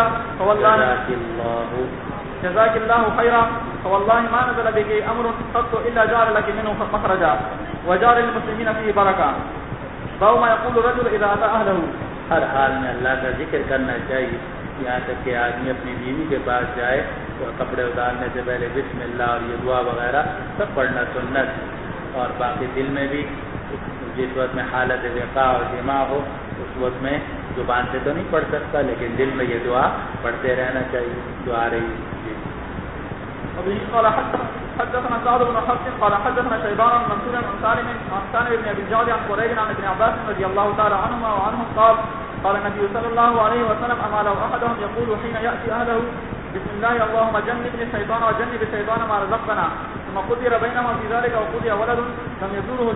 جزاك الله خيرا فوالله ما نزل بك امر قط الا جعل لك منه مخرجا وجعل للمسلمين فيه بركه. باب ما يقول الرجل اذا اتى اهله. ہر حال میں اللہ کا ذکر کرنا چاہیے، یہاں تک کہ آدمی اپنی بیوی کے پاس جائے تو کپڑے اتارنے سے پہلے بسم اللہ اور یہ دعا وغیرہ سب پڑھنا سنت. اور باقی دل میں بھی جس وقت میں حالت وقاع اور جماع ہو اس وقت میں زبان سے تو نہیں پڑھ سکتا لیکن دل میں یہ دعا پڑھتے رہنا چاہیے جو آ رہی ہے. قال حدثنا سعد بن حفص قال حدثنا شيبان بن منصور عن سالم بن ابي الجعد عن قريب عن ابن عباس رضي الله تعالى عنهما وعنهم قال النبي صلى الله عليه وسلم اما لو احدهم يقول حين ياتي اهله بسم الله اللهم جنبني الشيطان وجنب الشيطان ما رزقتنا ثم قدر بينهما في ذلك وقضي ولد لم يضره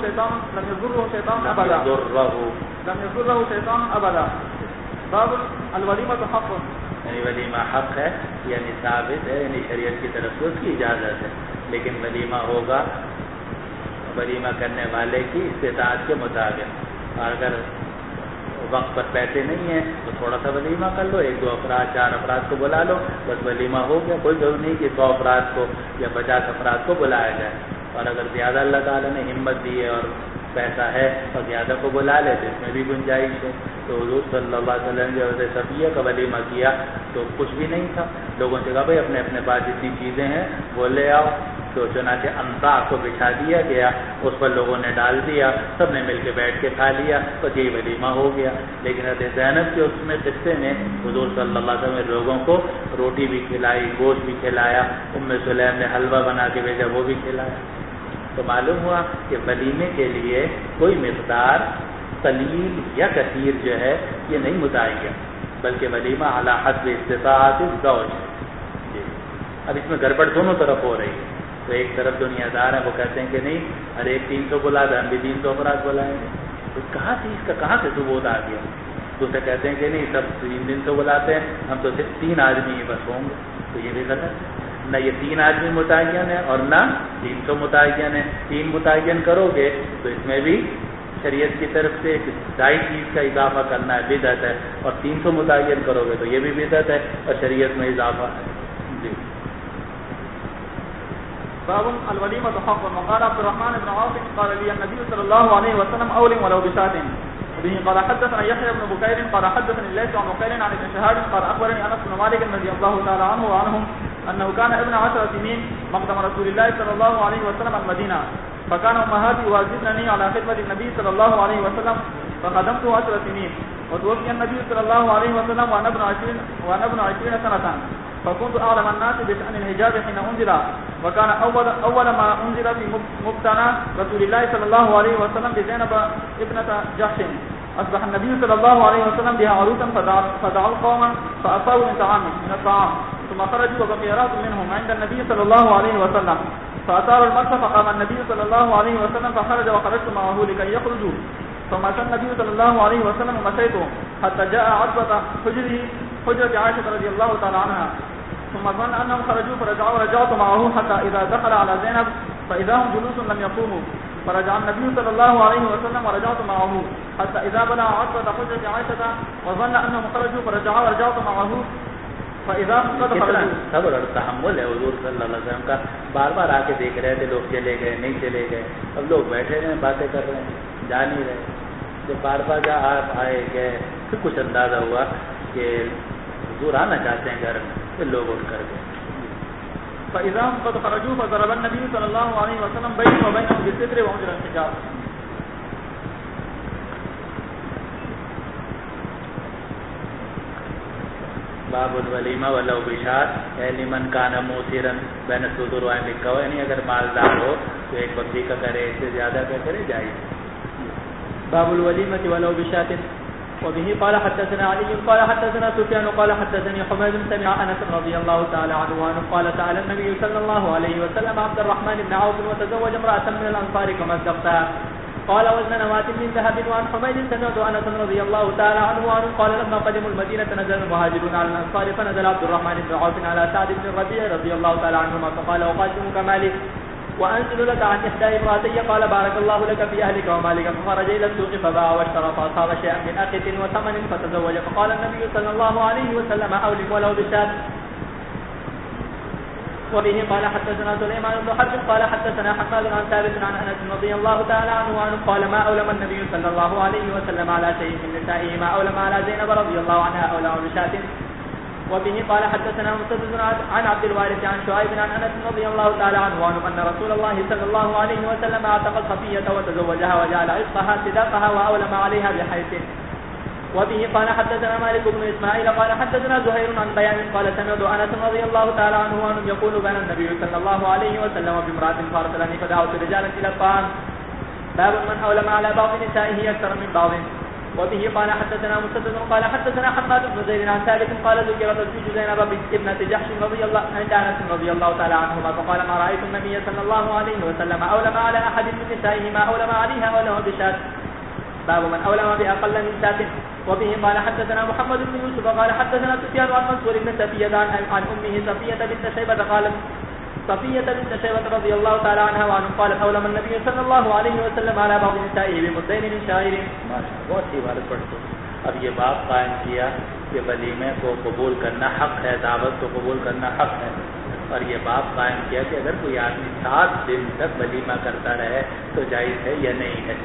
شيطان ابدا. باب الوليمه حق. یعنی ولیمہ حق ہے یعنی ثابت ہے، یعنی شریعت کی طرف سے اس کی اجازت ہے، لیکن ولیمہ ہوگا ولیمہ کرنے والے کی استطاعت کے مطابق. اگر وقت پر پیسے نہیں ہیں تو تھوڑا سا ولیمہ کر لو، 1-2 افراد 4 افراد کو بلا لو، بس ولیمہ ہو گیا. کوئی ضرور نہیں کہ 100 افراد کو یا 50 افراد کو بلایا جائے. اور اگر زیادہ اللہ تعالیٰ نے ہمت دی ہے اور پیسہ ہے اور زیادہ کو بلا لے تو اس میں بھی گنجائش ہے. تو حضور صلی اللہ علیہ وسلم نے حضرت صفیہ کا ولیمہ کیا تو کچھ بھی نہیں تھا. لوگوں سے کہا بھائی اپنے اپنے پاس جتنی چیزیں ہیں وہ لے آؤ. تو چنانچہ انصاع کو بچھا دیا گیا، اس پر لوگوں نے ڈال دیا، سب نے مل کے بیٹھ کے کھا لیا، تو یہ ولیمہ ہو گیا. لیکن حضرت زینب کے اس میں قصے میں حضور صلی اللہ علیہ وسلم نے لوگوں کو روٹی بھی کھلائی، گوشت بھی کھلایا، ام سلیم نے حلوہ بنا کے بھیجا وہ بھی کھلایا. تو معلوم ہوا کہ ولیمے کے لیے کوئی مقدار قلیل یا کثیر جو ہے یہ نہیں متعین، بلکہ ولیمہ علی حسب استطاعت الزوج. اب اس میں گڑبڑ دونوں طرف ہو رہی ہے. تو ایک طرف دنیا دار ہیں وہ کہتے ہیں کہ نہیں ہر ایک 300 بلا دیں، ہم بھی 300 افراد بلائیں گے. تو کہاں سے اس کا کہاں سے ثبوت آ گیا؟ دوسرے کہتے ہیں کہ نہیں سب 300 بلاتے ہیں، ہم تو صرف 3 آدمی ہی بس ہوں گے. تو یہ بھی غلط ہے. نہ یہ 3 آدمی متعین ہے اور نہ 300 متعین ہے. 3 متعین کرو گے تو اس میں بھی شریعت کی طرف سے ایک ڈھائی چیز کا اضافہ کرنا ہے بدعت ہے، اور 300 متعین کرو گے تو یہ بھی بدعت ہے اور شریعت میں اضافہ ہے. جی. باب الوليمة حق. وقال عبد الرحمن بن عوف قال لي النبي صلى الله عليه وسلم أولم ولو بشاة. به قال حدثنا يحيى بن بكير قال حدثني الليث عن بكير عن ابن شهاب قال أخبرني أنس بن مالك رضي الله تعالى عنه وعنهم أنه كان ابن 10 سنين مقدم رسول الله صلى الله عليه وسلم المدينة، فكان أمهاتي يواظبنني على خدمة النبي صلى الله عليه وسلم فخدمته 10 سنين، وتوفي النبي صلى الله عليه وسلم وأنا ابن 20 سنة، فكنت أعلم الناس بشأن الحجاب حين أنزل، وكان أول ما أنزل في مبتنى رسول الله صلى الله عليه وسلم بزينب ابنة جحش. أصبح النبي صلى الله عليه وسلم بها عروسا فدعوا القوم فأصابوا من الطعام، ثم خرجوا وبقي راس منهم عند النبي صلى الله عليه وسلم، فأثاروا المرسى فقام النبي صلى الله عليه وسلم فخرج وخرجت معه لكي يخرجوا، فمشى النبي صلى الله عليه وسلم ومشيت حتى جاء عتبة حجرة عائشة رضي الله تعالى عنها، ثم ظن أنهم خرجوا فرجعت معه حتى إذا دخل على زينب فإذا هم جلوس لم يقوموا، فرجع النبي صلى الله عليه وسلم ورجعت معه حتى إذا بلغ عتبة حجرة عائشة وظن أنهم خرجوا فرجعت معه فإذا قد خرجوا. صبر اور تحمل ہے حضور صلی اللہ علیہ وسلم کا. بار بار آ کے دیکھ رہے تھے لوگ چلے گئے نہیں چلے گئے، اب لوگ بیٹھے رہے باتیں کر رہے ہیں جا نہیں رہے. جب بار بار جا آئے گئے پھر کچھ اندازہ ہوا کہ حضور آنا چاہتے ہیں گھر میں، پھر لوگ اٹھ کر گئے. فإذا قد خرجوا فضرب النبي صلى الله عليه وسلم بينهم وبينهم بالستر وأنزل الحجاب. باب الولیمہ ولو بشاة لمن کان موسرا بین الصدور وان لکھا ہوا، یعنی اگر مالدار ہو تو ایک بکری کا کرے، اس سے زیادہ کا کرے جائز. باب الولیمة ولو بشاة. وبه قال حدثنا علي قال حدثنا سفيان قال حدثني حميد سمع أنس رضي الله تعالى عنه قال سأل النبي صلى الله عليه وسلم عبد الرحمن بن عوف وتزوج امرأة من الأنصار كما صدقتها، قال وزن نواة من ذهب. وعن حميد سمعت أنس رضي الله تعالى عنه قال لما قدموا المدينة نزل المهاجرون على الأنصار فنزل عبد الرحمن بن عوف على سعد بن الربيع رضي الله تعالى عنهما فقال أقاسمك مالك وأنزل لك عن إحدى امرأتي، قال بارك الله لك في أهلك ومالك، فخرج إلى السوق فباع واشترى فأصاب شيئا من أخت وثمن فتزوج، فقال النبي صلى الله عليه وسلم أولم ولو بشاة. وبه قال حدثنا سليمان بن حرب قال حدثنا حماد عن ثابت عن أنس رضي الله تعالى عنه قال ما أولم النبي صلى الله عليه وسلم على شيء من نسائه ما أولم على زينب رضي الله عنها أولم بشاة. وبه قال حدثنا مسدد عن عبد الوارث عن شعيب عن أنس رضي الله تعالى عنه أن رسول الله صلى الله عليه وسلم اعتق صفية وتزوجها وجعل عتقها صداقها وأولم عليها بحيث. وبه قال حدثنا مالك بن إسماعيل قال حدثنا زهير عن بيان قال سمعت أنس رضي الله تعالى عنه يقول بين النبي صلى الله عليه وسلم بامرأة فارسلني فدعوت رجالا إلى الطعام. باب من أولم على بعض نسائه أكثر من بعض. وبه قال حدثنا مسدد قال حدثنا حماد بن زيد عن ثابت قال ذكر تزويج زينب ابنة جحش رضي الله عند أنس رضي الله تعالى عنهما فقال ما رأيت النبي صلى الله عليه وسلم أولم على أحد من نسائه ما أولم عليها ولو بشاة. باب من أولم بأقل من شاة. وبه قال حدثنا محمد بن يوسف قال حدثنا سفيان عن منصور بن صفية عن أمه صفية بنت شيبة قالت صفية بنت شيبة رضي الله تعالى عنها وعنه قالت أولم النبي صلى الله عليه وسلم على بعض نسائه بمدين من شعير. بہت سی بات پڑھتے. اب یہ باب قائم کیا کہ ولیمے کو قبول کرنا حق ہے، دعوت کو قبول کرنا حق ہے، اور یہ باب قائم کیا کہ اگر کوئی آدمی 7 دن تک ولیمہ کرتا رہے تو جائز ہے یا نہیں ہے.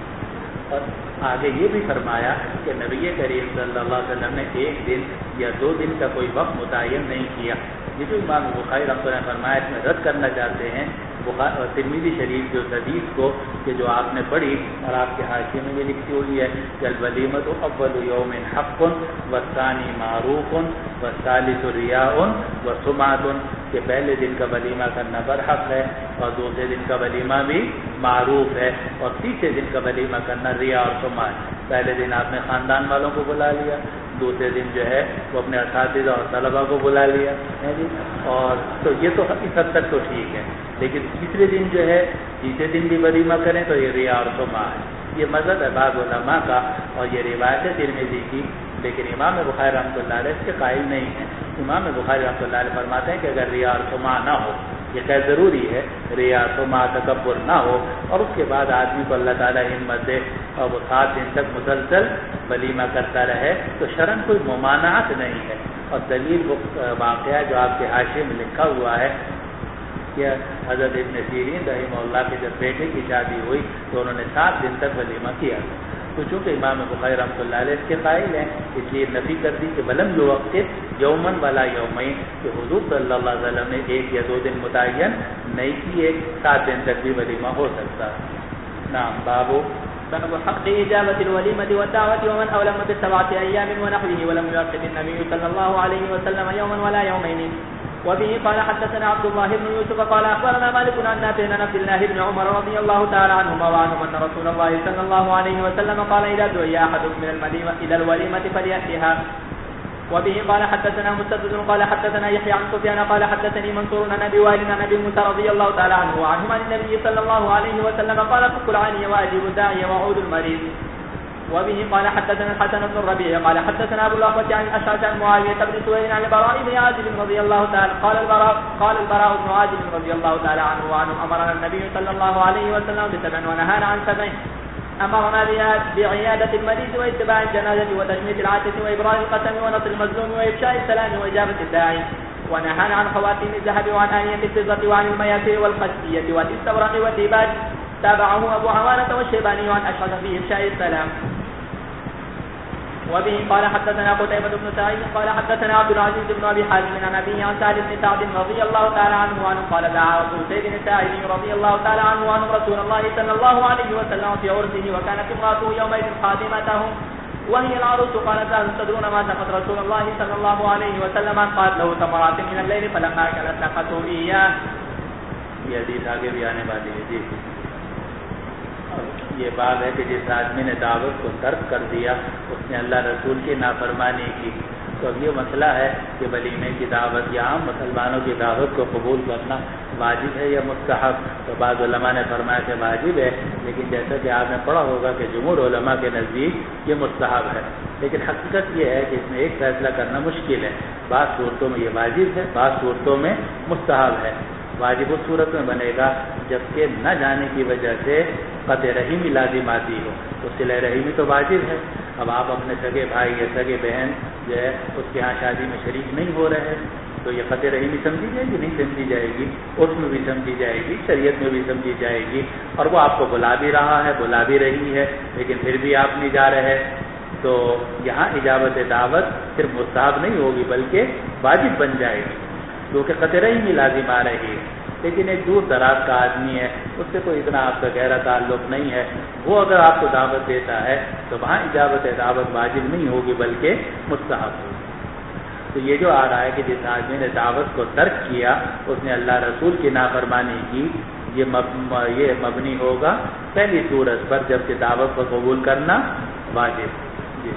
اور آگے یہ بھی فرمایا کہ نبی کریم صلی اللہ علیہ وسلم نے 1 دن یا 2 دن کا کوئی وقت متعین نہیں کیا. یہ جو امام بخاری رحمۃ اللہ نے فرمایا اس میں رد کرنا چاہتے ہیں ترمذی شریف جو حدیث کو کہ جو آپ نے پڑھی اور آپ کے حاشیے میں بھی لکھی ہوئی ہے کہ الولیمۃ اول یوم حق والثانی معروف والثالث ریاء وسمعۃ، کہ پہلے دن کا ولیمہ کرنا برحق ہے اور دوسرے دن کا ولیمہ بھی معروف ہے اور تیسرے دن کا ولیمہ کرنا ریا اور سمعہ ہے. پہلے دن آپ نے خاندان والوں کو بلا لیا، دوسرے دن جو ہے وہ اپنے اساتذہ اور طلباء کو بلا لیا ہے جی، اور تو یہ تو اس حد تک تو ٹھیک ہے. لیکن تیسرے دن جو ہے تیسرے دن بھی ولیمہ کریں تو یہ ریا اور سمعہ ہے. یہ مذہب ہے بعض علماء کا اور یہ روایت ہے ترمذی کی، لیکن امام بخاری رحمۃ اللہ علیہ اس کے قائل نہیں ہیں. امام بخاری رحمۃ اللہ علیہ فرماتے ہیں کہ اگر ریا اور سمعہ نہ ہو یہ خیر ضروری ہے، ریاست و ما تکبر نہ ہو، اور اس کے بعد آدمی کو اللہ تعالیٰ ہمت دے اور وہ 7 دن تک مسلسل ولیمہ کرتا رہے تو شرعاً کوئی ممانعت نہیں ہے۔ اور دلیل وہ واقعہ جو آپ کے حاشیے میں لکھا ہوا ہے کہ حضرت ابن سیرین رحمہ اللہ کے جب بیٹے کی شادی ہوئی تو انہوں نے 7 دن تک ولیمہ کیا، تو چونکہ امام بخاری رحمۃ اللہ علیہ اس کے قائل ہیں اس لیے نفی کر دی کہ ولم یوقت یومن ولا یومین، کہ حضور صلی اللہ علیہ وسلم نے 1 یا 2 دن متعین نہیں کیے، 7 دن تک بھی ولیمہ ہو سکتا۔ نعم بابو باب حق إجابة الوليمة والدعوة ومن أولم ب7 أيام ونحوه ولم يؤكد النبي صلى الله عليه وسلم يوما ولا يومين. وبه قال حدثنا عبد الله بن يوسف قال أخبرنا مالك عن نافع عن عبد الله بن عمر رضي الله تعالى عنهما وعنهم أن رسول الله صلى الله عليه وسلم قال إذا دعي أحدكم إلى الوليمة فليأتها. وبه قال حدثنا مسدد قال حدثنا يحيى عن سفيان قال حدثني منصور عن ابي وائل عن ابي موسى رضي الله تعالى عنه وعنهما عن النبي صلى الله عليه وسلم قال فك العاني واجيب الداعي وعود المريض. وبه قال حدثنا الحسن بن الربيع قال حدثنا ابو الاحوص عن الاشعث عن معاويه بن سويد عن البراء بن عازب رضي الله تعالى قال البراء بن عازب رضي الله تعالى عنه وعنه امرنا النبي صلى الله عليه وسلم ب7 ونهانا عن 7. أمرنا بعيادة المريض واتباع الجنازة وتشميت العاتس وإبراء القسم ونصر المظلوم وإفشاء السلام وإجابة الداعي. ونهانا عن خواتيم الذهب وعن آنية الفضة وعن المياسر والقسية والاستبرق والديباج. تابعه أبو عوانة والشيباني عن أشهد في إفشاء السلام. وبه قال حدثنا قتيبة بن سعيد قال حدثنا عبد العزيز بن أبي حازم عن أبيه عن سعد بن سعد رضي الله تعالى عنه وعنه قال دعا أبو سعيد الساعدي رضي الله تعالى عنه وعنه رسول الله صلى الله عليه وسلم في عرسه وكانت امرأته يومئذ خادمته وهي العروس. قالت له تدرون ما سقط رسول الله صلى الله عليه وسلم قالت له ثمرات من الليل فلما أكلت سقطوا إياه. یہ حدیث آگے بھی آنے والی ہے جی۔ یہ بات ہے کہ جس آدمی نے دعوت کو ترک کر دیا اس نے اللہ رسول کی نافرمانی کی، تو اب یہ مسئلہ ہے کہ ولیمے کی دعوت یا عام مسلمانوں کی دعوت کو قبول کرنا واجب ہے یا مستحب؟ تو بعض علماء نے فرمایا کہ واجب ہے، لیکن جیسا کہ آپ نے پڑھا ہوگا کہ جمہور علماء کے نزدیک یہ مستحب ہے، لیکن حقیقت یہ ہے کہ اس میں ایک فیصلہ کرنا مشکل ہے۔ بعض صورتوں میں یہ واجب ہے، بعض صورتوں میں مستحب ہے۔ واجب اس صورت میں بنے گا جبکہ نہ جانے کی وجہ سے قطع رحمی لازم آتی ہو، تو صلہ رحمی تو واجب ہے۔ اب آپ اپنے سگے بھائی یا سگے بہن جو ہے اس کے ہاں شادی میں شریک نہیں ہو رہے تو یہ قطع رحمی سمجھی جائے گی؟ نہیں سمجھی جائے گی، اس میں بھی سمجھی جائے گی، شریعت میں بھی سمجھی جائے گی، اور وہ آپ کو بلا بھی رہا ہے، بلا بھی رہی ہے، لیکن پھر بھی آپ نہیں جا رہے، تو یہاں اجابت دعوت صرف مستحب نہیں ہوگی بلکہ واجب بن جائے گی، کیونکہ قطع رحمی لازم آ رہی ہے۔ لیکن ایک دور دراز کا آدمی ہے، اس سے کوئی اتنا آپ کا گہرا تعلق نہیں ہے، وہ اگر آپ کو دعوت دیتا ہے تو وہاں اجابت دعوت واجب نہیں ہوگی بلکہ مستحب ہوگی۔ تو یہ جو آ رہا ہے کہ جس آدمی نے دعوت کو ترک کیا اس نے اللہ رسول کی نافرمانی کی، یہ مبنی ہوگا پہلی صورت پر جبکہ دعوت کو قبول کرنا واجب۔ جی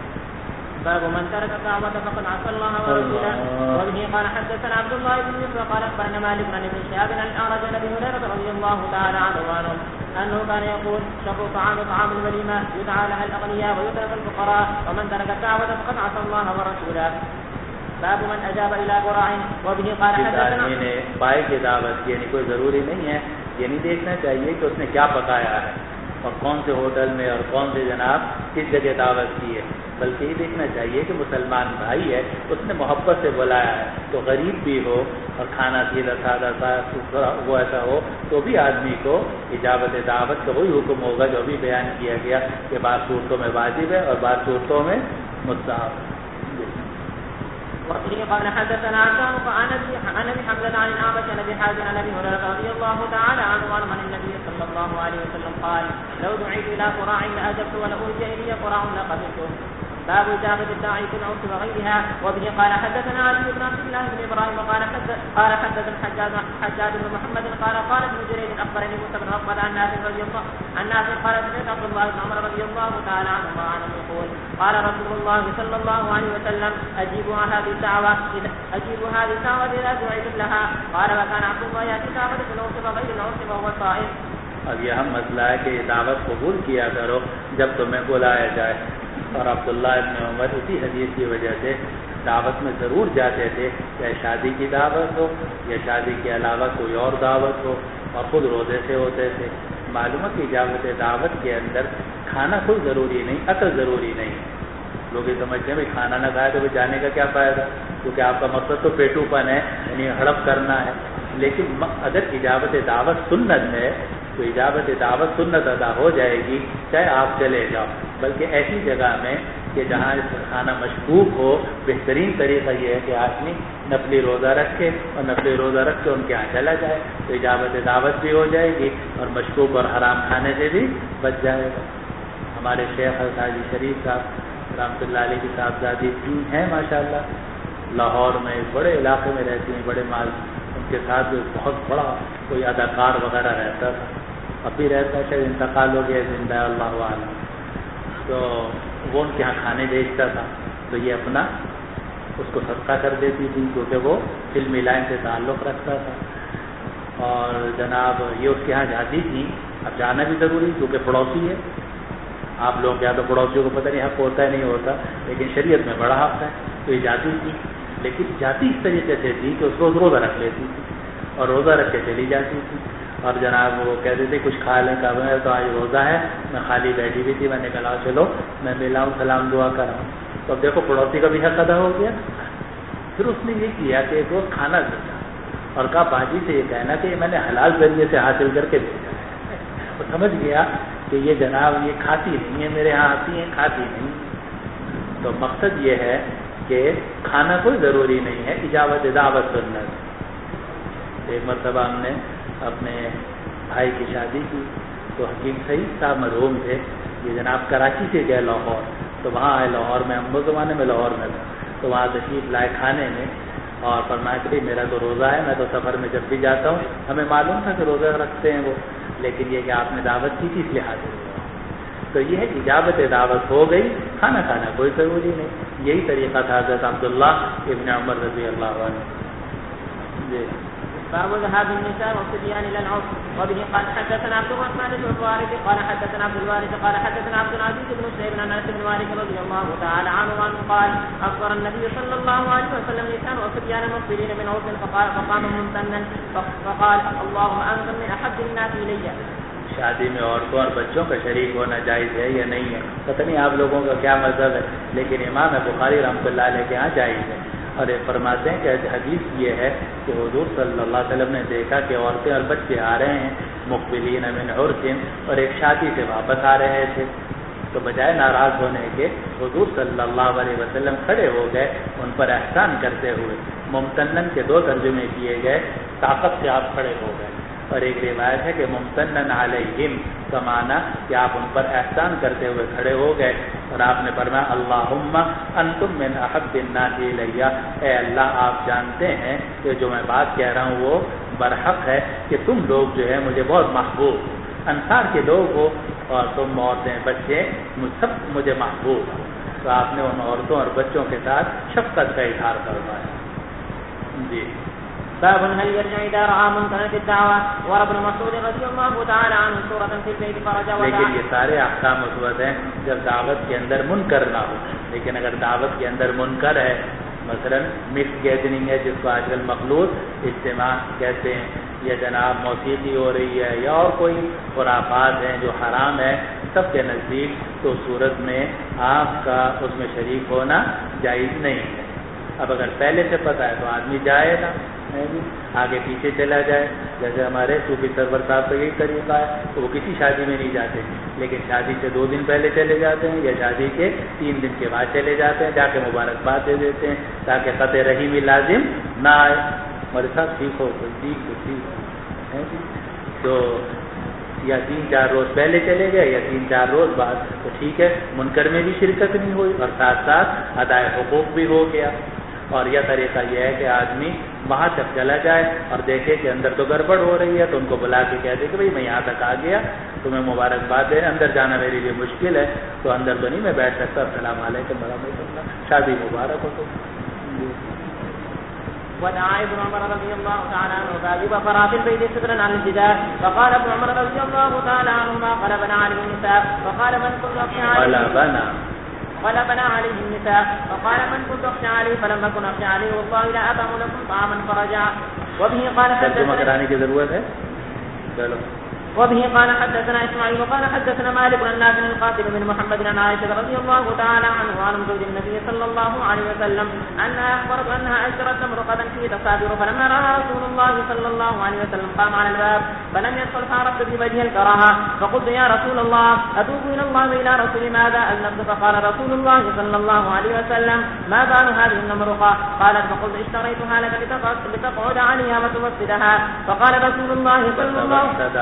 باب من ترك الدعوة فقد عصى الله ورسوله. وبه قال حدثنا عبد الله بن يوسف قال اخبرنا مالك عن ابن شهاب عن الاعرج عن ابي هريرة رضي الله تعالى عنه انه كان يقول شر طعام طعام الوليمة يدعى لها الاغنياء ويترك الفقراء ومن ترك الدعوة فقد عصى الله ورسوله. باب من اجاب الى قراع. وبه قال حدثنا پائے کی دعوت کی، یعنی کوئی ضروری نہیں ہے، یہ نہیں دیکھنا چاہیے کہ اس نے کیا پکایا ہے اور کون سے ہوٹل میں اور کون سے جناب کس جگہ دعوت کی ہے، بلکہ یہ دیکھنا چاہیے کہ مسلمان بھائی ہے، اس نے محبت سے بلایا ہے، تو غریب بھی ہو اور کھانا سیدھا سادہ وہ ایسا ہو تو بھی آدمی کو اجابت دعوت کا وہی حکم ہوگا جو ابھی بیان کیا گیا کہ بعض صورتوں میں واجب ہے اور بعض صورتوں میں مستحب ہے۔ وفيه قال حدثنا عن ابي حمزه عن الاعمش عن ابي حازم عن ابي هريره رضي الله تعالى عنه عن النبي صلى الله عليه وسلم قال لو دعيت الى قراع لاجبت ولو اوتي الي قراع لقبلته. باب اجابه الداعي في العرس وغيرها. وبه قال حدثنا علي بن عبد الله بن ابراهيم قال حدثنا حجاج بن محمد قال ابن جرير اخبرني موسى بن عقبه عن نافع رضي الله عن نافع قال سمعت عبد الله بن عمر رضي الله تعالى عنهما عنه يقول قال رسول الله صلى الله عليه وسلم اجيبوا هذه الدعوه اذا دعيتم لها. قال وكان عبد الله ياتي دعوه في العرس وغير العرس وهو صائم. اب یہ ہم مسئلہ ہے کہ یہ دعوت قبول کیا کرو جب تمہیں بلایا جائے، اور عبداللہ ابن عمر اسی حدیث کی وجہ سے دعوت میں ضرور جاتے تھے، چاہے شادی کی دعوت ہو یا شادی کے علاوہ کوئی اور دعوت ہو، اور خود روزے سے ہوتے تھے۔ معلومات کی اجازت دعوت کے اندر کھانا کوئی ضروری نہیں، عقل ضروری نہیں۔ لوگ یہ سمجھتے ہیں کھانا نہ کھائے تو جانے کا کیا فائدہ، کیونکہ آپ کا مقصد تو پیٹو پن ہے، یعنی ہڑپ کرنا ہے۔ لیکن اگر اجابت دعوت سنت ہے تو اجابت دعوت سنت ادا ہو جائے گی، چاہے آپ چلے جاؤ، بلکہ ایسی جگہ میں کہ جہاں کھانا مشکوک ہو، بہترین طریقہ یہ ہے کہ آدمی نفلی روزہ رکھے اور نفلی روزہ رکھ کے ان کے یہاں چلا جائے، تو اجابت دعوت بھی ہو جائے گی اور مشکوک اور حرام کھانے سے بھی بچ جائے گا۔ ہمارے شیخ حاجی شریف صاحب رحمۃ اللہ علیہ کی صاحبزادی ہیں ماشاءاللہ، لاہور میں ایک بڑے علاقے میں رہتی ہیں، بڑے مال، ان کے ساتھ بہت بڑا کوئی اداکار وغیرہ رہتا تھا، اب بھی رہتا ہے، شاید انتقال ہو گیا، زندہ اللہ عالم۔ تو وہ ان کے یہاں کھانے بیچتا تھا، تو یہ اپنا اس کو صدقہ کر دیتی تھی، کیونکہ وہ فلمی لائن سے تعلق رکھتا تھا۔ اور جناب یہ اس کے یہاں جاتی تھی، اب جانا بھی ضروری کیونکہ پڑوسی ہے، آپ لوگ کیا تو پڑوسیوں کو پتہ نہیں حق ہوتا ہے نہیں ہوتا، لیکن شریعت میں بڑا حق ہے، تو یہ جاتی تھی، لیکن جاتی اس طریقے سے تھی کہ اس روز روزہ رکھ لیتی تھی اور روزہ رکھ کے چلی جاتی تھی، اور جناب وہ کہتے تھے کچھ کھا لیں، کہا میں تو آج روزہ ہے، میں خالی بیٹھی ہوئی تھی، میں نے کہا چلو میں ملاؤں، سلام دعا کراؤں، تو اب دیکھو پڑوسی کا بھی حق ادا ہو گیا۔ پھر اس نے یہ کیا کہ ایک روز کھانا بھیجا اور کہا باجی سے یہ کہنا کہ میں نے حلال ذریعے سے حاصل کر کے بھیجا ہے، وہ سمجھ گیا کہ یہ جناب یہ کھاتی نہیں ہے، میرے ہاں آتی ہیں کھاتی نہیں۔ تو مقصد یہ ہے کہ کھانا کوئی ضروری نہیں ہے، اجابت دعوت سنت۔ ایک مرتبہ ہم نے اپنے بھائی کی شادی کی تو حکیم سعید صاحب مرحوم تھے، یہ جناب کراچی سے گئے لاہور، تو وہاں آئے لاہور میں، ہم وہ زمانے میں لاہور میں تھا، تو وہاں تشریف لائے کھانے میں، اور فرمایا کہ میرا تو روزہ ہے، میں تو سفر میں جب بھی جاتا ہوں، ہمیں معلوم تھا کہ روزہ رکھتے ہیں وہ، لیکن یہ کہ آپ نے دعوت کی تھی اس لیے حاضر ہوا۔ تو یہ ہے اجابت دعوت ہو گئی، کھانا کھانا کوئی ضروری نہیں۔ یہی طریقہ تھا حضرت عبداللہ ابن عمر رضی اللہ عنہ۔ جی باب ذهاب النساء والصبيان الى العرس. وبه قال حدثنا عبد الرحمن بن الوارث قال حدثنا عبد الوارث قال حدثنا عبد العزيز بن سهيل عن انس بن مالك رضي الله تعالى عنه قال افطر النبي صلى الله عليه وسلم نساء وصبيان مقبلين من عرس فقام ممتنا فقال اللهم انت من احب الناس الي. شادی میں عورتوں اور بچوں کا شریک ہونا جائز ہے یا نہیں ہے، پتہ نہیں آپ لوگوں کا کیا مذہب ہے، لیکن امام بخاری رحمۃ اللہ علیہ کے یہاں جائز ہے۔ اور یہ فرماتے ہیں کہ حدیث یہ ہے کہ حضور صلی اللہ علیہ وسلم نے دیکھا کہ عورتیں اور بچے آ رہے ہیں مقبلین من عرس، اور ایک شادی سے واپس آ رہے تھے، تو بجائے ناراض ہونے کے حضور صلی اللہ علیہ وسلم کھڑے ہو گئے ان پر احسان کرتے ہوئے۔ ممتنن کے دو ترجمے کیے گئے، طاقت سے آپ کھڑے ہو گئے، اور ایک روایت ہے کہ ممتنن علیہم کا معنی کہ آپ ان پر احسان کرتے ہوئے کھڑے ہو گئے، اور آپ نے فرمایا اللہم انتم من احب الناس الی، اے اللہ آپ جانتے ہیں کہ جو میں بات کہہ رہا ہوں وہ برحق ہے کہ تم لوگ جو ہے مجھے بہت محبوب، انصار کے لوگ ہو اور تم عورتیں بچے سب مجھے محبوب، تو آپ نے ان عورتوں اور بچوں کے ساتھ شفقت کا اظہار فرمایا۔ جی باب هل يرجع اذا راى منكرا في الدعوه. وابن مسعود رضي الله تعالى عنه سوره في البيت فرجع. لیکن یہ سارے احکام مثبت ہیں جب دعوت کے اندر منکر نہ ہو، لیکن اگر دعوت کے اندر منکر ہے، مثلا مکس گیدرنگ ہے جس کو آج کل مخلوط اجتماع کہتے ہیں، یا جناب موسیقی ہو رہی ہے یا اور کوئی خرافات ہیں جو حرام ہے سب کے نزدیک، تو صورت میں آپ کا اس میں شریک ہونا جائز نہیں ہے۔ اب اگر پہلے سے پتہ ہے تو آدمی جائے گا، آگے پیچھے چلا جائے، جیسے ہمارے صوفی سرور صاحب کا یہی طریقہ ہے، تو وہ کسی شادی میں نہیں جاتے، لیکن شادی سے 2 دن پہلے چلے جاتے ہیں یا شادی کے 3 دن کے بعد چلے جاتے ہیں، جا کے مبارکباد دے دیتے ہیں تاکہ قطع رحیمی لازم نہ آئے۔ ہمارے ساتھ ٹھیک ہو تو یا 3-4 روز پہلے چلے گئے یا 3-4 روز بعد، تو ٹھیک ہے، منکر میں بھی شرکت نہیں ہوئی اور ساتھ ساتھ ادائے حقوق بھی ہو گیا۔ اور یہ طریقہ یہ ہے کہ آدمی وہاں تک چلا جائے اور دیکھے کہ اندر تو گڑبڑ ہو رہی ہے، تو ان کو بلا کے کہہ دے کہ بھائی میں یہاں تک آ گیا، تمہیں مبارکباد دے، اندر جانا میرے لیے مشکل ہے، تو اندر تو نہیں میں بیٹھ سکتا، السلام علیکم ورحمۃ اللہ، شادی مبارک ہو۔ ودعا ابن عمر رضي الله تعالى عنه فاجب فرات البيت سترا عن الجدار، فقال ابن عمر رضي الله تعالى عنهما قلبنا عليه النساء، فقال من كل غلبنا عليه النساء فقال من كنت أخشى عليه فلم أكن أخشى عليه والله لا أطعم لكم طعاما فرجع. وبه قال حدثنا إسماعيل وقال حدثنا مالك عن نافع القاسم بن محمد عن عائشة رضي الله تعالى عنه وعن زوج النبي صلى الله عليه وسلم أنها أخبرت أنها أشترت امرأة في تصابر فلما رأى رسول الله صلى الله عليه وسلم قام على الباب فلم يدخل فعرفت بوجه الكراهة فقلت يا رسول الله أتوب إلى الله إلى رسول ماذا النفس فقال رسول الله صلى الله عليه وسلم ما بال هذه النمرقة قالت فقلت اشتريتها لك لتقعد عليها وتوسدها فقال رسول الله صلى الله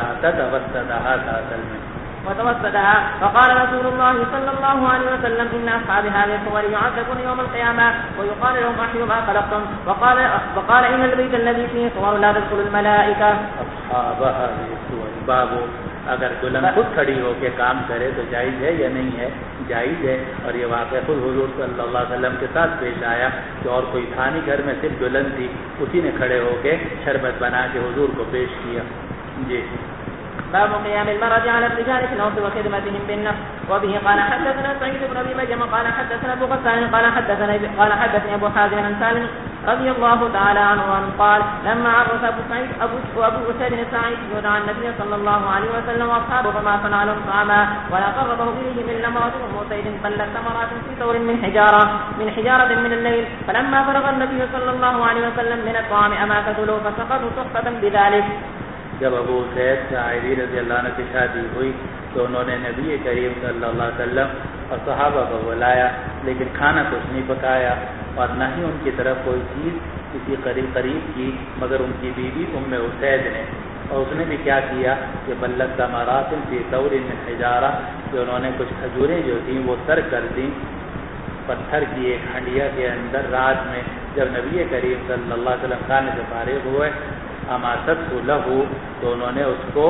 وتوسدها فقال رسول الله صلى الله عليه وسلم إن أصحاب هذه الصور يعذبون يوم القيامة ويقال لهم أحيوا ما خلقتم وقال إن البيت الذي فيه صور لا تدخل الملائكة. أصحاب هذه الصور باب اگر دلہن خود کھڑی ہو کے کام کرے تو جائز ہے یا نہیں ہے؟ جائز ہے. اور یہ واقعہ خود حضور صلی اللہ علیہ وسلم کے ساتھ پیش آیا کہ اور کوئی تھا نہیں گھر میں، صرف دلہن تھی، اسی نے کھڑے ہو کے شربت بنا کے حضور کو پیش کیا. جی. باب قيام المرأة على الرجال في الأرض وخدمتهم بالنفس. وبه قال حدثنا سعيد بن أبي مريم قال حدثنا أبو غسان قال حدثني أبو حازم عن سالم رضي الله تعالى عنه قال لما عرس أبو أسيد الساعدي عن النبي صلى الله عليه وسلم وأصحابه فما صنع لهم طعاما ولا قربه إليهم إلا امرأة أم أسيد بلت ثمرات في ثور من حجارة من الليل فلما فرغ النبي صلى الله عليه وسلم من الطعام أماكته له فسقطوا سخطة بذلك. جب ابو سعید ساعدی رضی اللہ عنہ کی شادی ہوئی تو انہوں نے نبی کریم صلی اللہ علیہ وسلم اور صحابہ کو بلایا، لیکن کھانا کچھ نہیں پکایا اور نہ ہی ان کی طرف کوئی چیز کسی قریب کی مگر ان کی بیوی ام اسید نے. اور اس نے بھی کیا کیا کہ بلت ثمرات فی ثور من حجارہ، کہ انہوں نے کچھ کھجوریں جو تھیں وہ تر کر دیں پتھر کی ایک ہنڈیا کے اندر رات میں. جب نبی کریم صلی اللہ علیہ وسلم کھانے سے فارغ ہوئے اماست لہو تو انہوں نے اس کو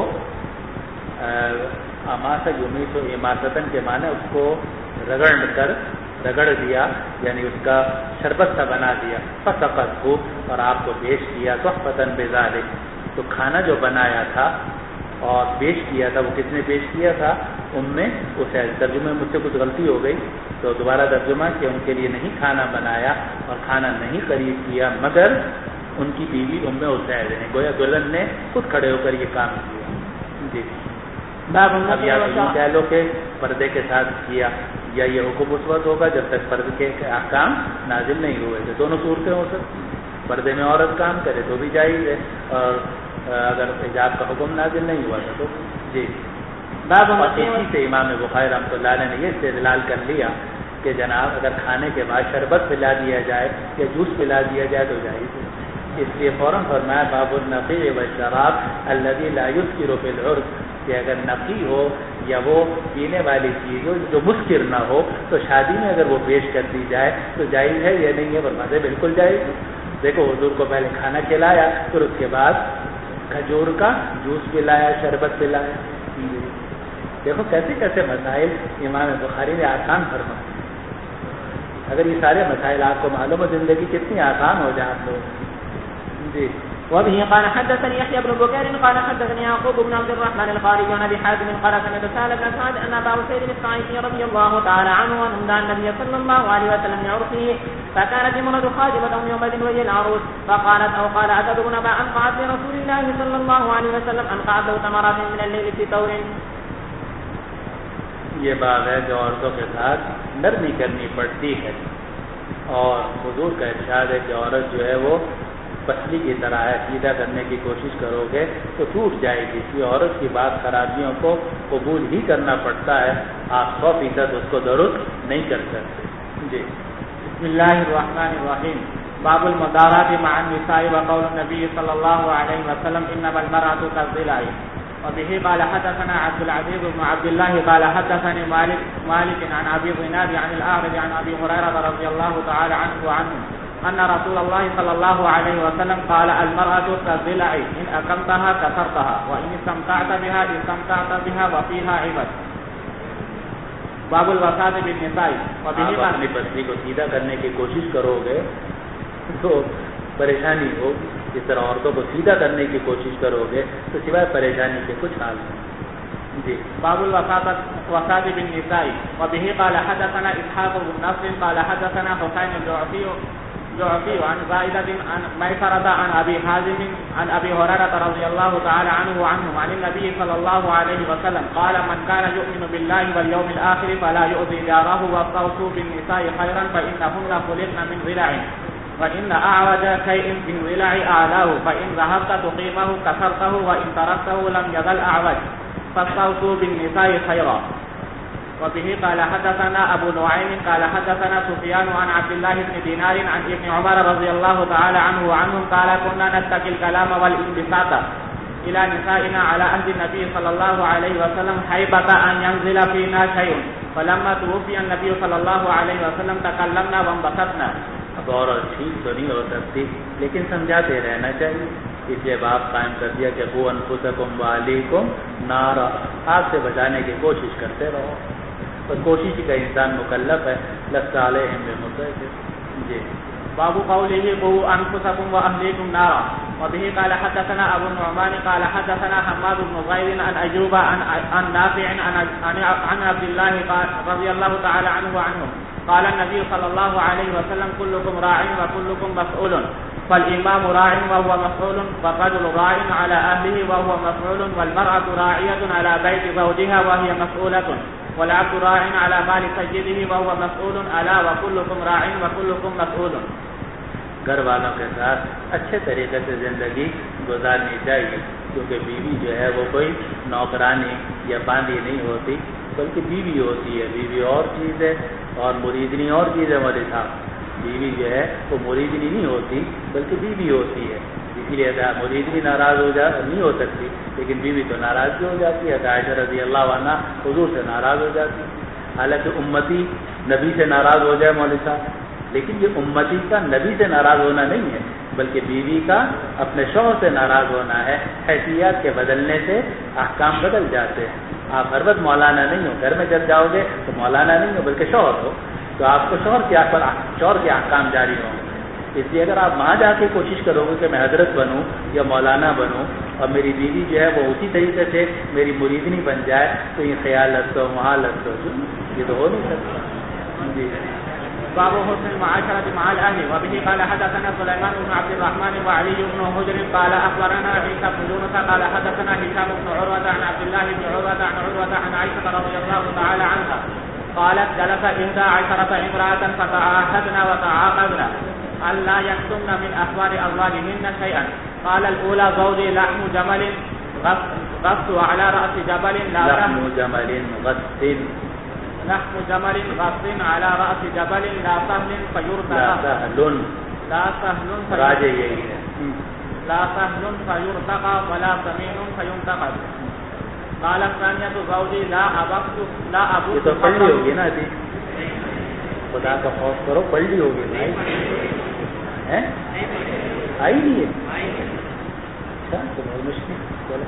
اماست یمیت و اماستن کے معنی اس کو رگڑ دیا، یعنی اس کا شربت سا بنا دیا. فسقط ہو اور آپ کو پیش کیا تحفتن بذالک. تو کھانا جو بنایا تھا اور پیش کیا تھا وہ کس نے پیش کیا تھا؟ اسے ترجمے میں مجھ سے کچھ غلطی ہو گئی تو دوبارہ ترجمہ کہ ان کے لیے نہیں کھانا بنایا اور کھانا نہیں خرید کیا مگر ان کی بیوی ام اسید نے. گویا دلہن نے خود کھڑے ہو کر یہ کام کیا. جی. اب یا تو یوں کہہ لو کہ پردے کے ساتھ کیا یا یہ حکم اس وقت ہوگا جب تک پردے کے احکام نازل نہیں ہوئے تھے. دونوں صورتیں ہو سکتی. پردے میں عورت کام کرے تو بھی جائز ہے اور اگر حجاب کا حکم نازل نہیں ہوا تھا تو. جی. اسی سے امام بخاری رحمۃ اللہ علیہ نے یہ استدلال کر لیا کہ جناب اگر کھانے کے بعد شربت پلا دیا جائے یا جوس پلا دیا جائے تو جائز ہے. اس لیے فوراً فرمایا باب النقی والشراب الذی لا یسکر فی العرس، کہ اگر نقی ہو یا وہ پینے والی چیز ہو جو مسکر نہ ہو تو شادی میں اگر وہ پیش کر دی جائے تو جائز ہے یا نہیں ہے؟ فرماتے بالکل جائز ہے. دیکھو حضور کو پہلے کھانا کھلایا پھر اس کے بعد کھجور کا جوس پلایا، شربت پلایا. دیکھو کیسے کیسے مسائل امام بخاری نے آسان فرمائے. اگر یہ سارے مسائل آپ کو معلوم ہو زندگی کتنی آسان ہو جائے آپ لوگ. جی. وبه قال حدثني يحيى بن بكير قال حدثني يعقوب بن عبد الرحمن القاري عن ابي حازم قال سمعت سهل بن سعد ان ابا سعيد الساعدي رضي الله تعالى عنه ان النبي صلى الله عليه وسلم يعرفه فكانت امرأة خادمة يومئذ وهي العروس فقالت او قال اتدرون ما انقعت لرسول الله صلى الله عليه وسلم انقعت له ثمرات من الليل في ثور. یہ بات ہے جو عورتوں کے ساتھ نرمی کرنی پڑتی ہے اور حضور کا ارشاد ہے کہ عورت جو ہے وہ پتلی کی طرح ہے، سیدھا کرنے کی کوشش کرو گے تو ٹوٹ جائے گی. اس لیے عورت کی بات خرابیوں کو قبول ہی کرنا پڑتا ہے. آپ 100% اس کو درست نہیں کر سکتے. جی. بسم اللہ الرحمن الرحیم. باب المدارات مع النساء وقول النبي صلى الله عليه وسلم انما المرأة كالضلع. وبه قال حدثنا عبد العزيز بن عبد الله قال حدثني مالك عن ابي ظناد عن الاعرج عن ابي هريرة رضي الله تعالى عنه أن رسول الله صلى الله عليه وسلم قال المرأة كالضلع إن أقمتها كسرتها وإن استمتعت بها وفيها عوض. باب الوساطة بالنساء. آپ اپنی پتلی کو سیدھا کرنے کی کوشش کرو گے تو پریشانی ہو. جس طرح عورتوں کو سیدھا کرنے کی کوشش کرو گے تو سوائے پریشانی کے کچھ حال نہیں. جی باب الوساط بالنساء وبه قال حدثنا اسحاق بن نصر قال حدثنا حسين الجعفي عن زائدة عن ميسرة عن ابي حازم عن ابي هريرة رضي الله تعالى عنه عن النبي صلى الله عليه وسلم قال من كان يؤمن بالله واليوم الاخر فلا يؤذي جاره واستوصوا بالنساء خيرا فانهن خلقن من ضلع وإن أعوج شيء من ضلع أعلاه فإن ذهبت تقيمه كسرته وإن تركته لم يزل أعوج فاستوصوا بالنساء خيرا. وبه قال حدثنا أبو نعيم قال حدثنا سفيان عن عبد الله بن دينار عن ابن عمر رضي الله تعالى عنه وعنهم قال كنا نتقي الكلام والانبساط إلى نسائنا على عهد النبي صلى الله عليه وسلم حيبة أن ينزل فينا شيء فلما توفي النبي صلى الله عليه وسلم تكلمنا وانبسطنا. اب اور ٹھیک تو نہیں ہو سکتی لیکن سمجھاتے رہنا چاہیے، اس لیے باب قائم کر دیا کہ قوا انفسکم واہلیکم نارا، آگ سے بچانے کی کوشش کرتے رہو، اور کوشش کا انسان مکلف ہے، لست علیہم بمسیطر. جی باب قوله قوا انفسكم واهليكم نارا. وبه قال حدثنا ابو النعمان قال حدثنا حماد بن زيد عن ايوب عن نافع عن عبد الله رضي الله تعالى عنه وعنهم قال النبي صلى الله عليه وسلم كلكم راع وكلكم مسؤول فالإمام راع وهو مسؤول والرجل راع على أهله وهو مسؤول والمرأة راعية على بيت زوجها وهي مسؤولة والعبد راع على مال سيده وهو مسؤول ألا وكلكم راع وكلكم مسؤول. گھر والوں کے ساتھ اچھے طریقے سے زندگی گزارنی چاہیے، کیونکہ بیوی جو ہے وہ کوئی نوکرانی یا باندھی نہیں ہوتی بلکہ بیوی ہوتی ہے. بیوی اور چیز ہے اور مریدنی اور چیز ہے. ہمارے ساتھ بیوی جو ہے وہ مریدنی نہیں ہوتی بلکہ بیوی ہوتی ہے، اسی لیے مریدنی ناراض نہیں ہو سکتی لیکن بیوی تو ناراض بھی ہو جاتی ہے. عائشہ رضی اللہ عنہ حضور سے ناراض ہو جاتی ہے. حالانکہ امتی نبی سے ناراض ہو جائے مولوی صاحب، لیکن یہ امتی کا نبی سے ناراض ہونا نہیں ہے بلکہ بیوی کا اپنے شوہر سے ناراض ہونا ہے. حیثیت کے بدلنے سے احکام بدل جاتے ہیں. آپ ہر وقت مولانا نہیں ہو، گھر میں جب جاؤ گے تو مولانا نہیں ہو بلکہ شوہر ہو، تو آپ کو شوہر کے احکام جاری ہوں. اس لیے اگر آپ وہاں جا کے کوشش کرو گے کہ میں حضرت بنوں یا مولانا بنوں اور میری بیوی جو ہے وہ اسی طریقے سے میری مریدنی بن جائے تو یہ خیال رکھو وہاں رکھو، یہ تو ہو نہیں سکتا. جی باب حسن المعاشرة مع الأهل. وبه قال حدثنا سليمان بن عبد الرحمن وعلي بن حجر قال أخبرنا عيسى بن يونس قال حدثنا هشام بن عروة عن عبد الله بن عروة عن عروة عن عائشة رضي الله تعالى عنها قالت جلس 11 امرأة فتعاهدنا وتعاقدنا ألا يكتمن من أخبار أزواجهن شيئا. قال الأولى زوجي لحم جمل غصت على رأس جبل لحم جمل غصت لحم جمل غص على رأس جبل لا سهل فيرتقى لا سهل فيرتقى ولا سمين فينتقد. قال الثانية زوجي لا أبقت یہ تو پڑھلی ہوگی نا جی، خدا کا خوف کرو، پڑھلی ہوگی بھائی، آئی نہیں ہے. اچھا تو بہت مشکل.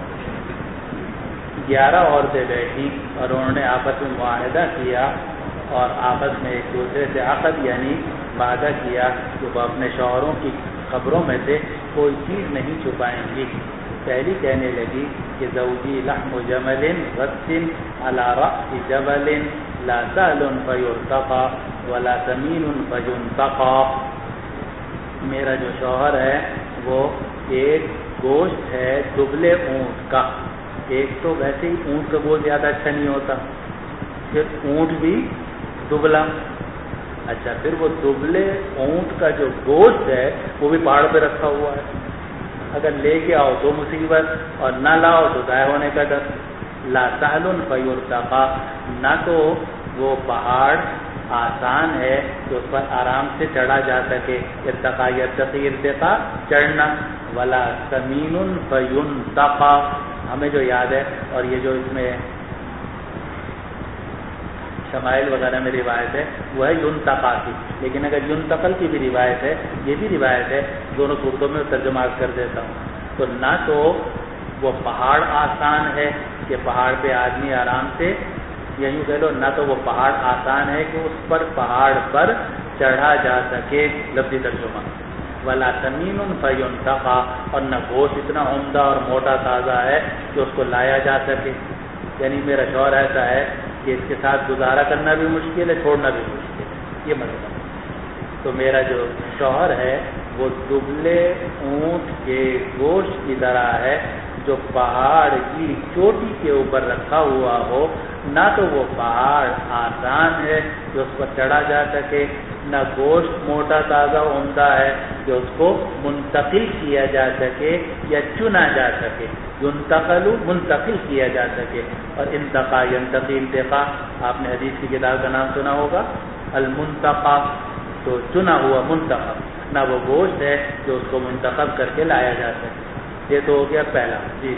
11 عورتیں بیٹھی اور انہوں نے آپس میں معاہدہ کیا اور آپس میں ایک دوسرے سے عقد یعنی وعدہ کیا کہ وہ اپنے شوہروں کی قبروں میں سے کوئی چیز نہیں چھپائیں گی. پہلی کہنے لگی کہ زوجی لحم جمل غص على رأس جبل لا سهل فيرتقى ولا سمين فينتقى. میرا جو شوہر ہے وہ ایک گوشت ہے دبلے اونٹ کا. ایک تو ویسے ہی اونٹ کا گوشت زیادہ اچھا نہیں ہوتا، پھر اونٹ بھی دبلا. اچھا پھر وہ دبلے اونٹ کا جو گوشت ہے وہ بھی پہاڑ پہ رکھا ہوا ہے. اگر لے کے آؤ تو مصیبت اور نہ لاؤ تو ضائع ہونے کا ڈر. لا سهل فيرتقى، نہ تو وہ پہاڑ آسان ہے کہ اس پر آرام سے چڑھا جا سکے، ارتقا چڑھنا، ولا سمین فینتقى. ہمیں جو یاد ہے اور یہ جو اس میں شمائل وغیرہ میں روایت ہے وہ ہے ینتقا کی، لیکن اگر ینتقل کی بھی روایت ہے، یہ بھی روایت ہے، دونوں صورتوں میں ترجمہ کر دیتا ہوں. تو نہ تو وہ پہاڑ آسان ہے کہ پہاڑ پہ آدمی آرام سے، یوں کہہ لو نہ تو وہ پہاڑ آسان ہے کہ اس پر پہاڑ پر چڑھا جا سکے، لفظی ترجمہ. ولا سمین فینتقى، اور نہ گوشت اتنا عمدہ اور موٹا تازہ ہے کہ اس کو لایا جا سکے. یعنی میرا شوہر ایسا ہے کہ اس کے ساتھ گزارا کرنا بھی مشکل ہے، چھوڑنا بھی مشکل ہے، یہ مطلب۔ تو میرا جو شوہر ہے وہ دبلے اونٹ کے گوشت کی طرح ہے جو پہاڑ کی چوٹی کے اوپر رکھا ہوا ہو، نہ تو وہ پہاڑ آسان ہے جو اس پر چڑھا جا سکے، نہ گوشت موٹا تازہ عمدہ ہے جو اس کو منتقل کیا جا سکے یا چنا جا سکے، منتقل کیا جا سکے۔ اور انتقا ینتقی انتقا، آپ نے حدیث کی کتاب کا نام سنا ہوگا المنتقا، تو چنا ہوا منتخب، نہ وہ گوشت ہے جو اس کو منتخب کر کے لایا جا سکے۔ یہ تو ہو گیا پہلا۔ جی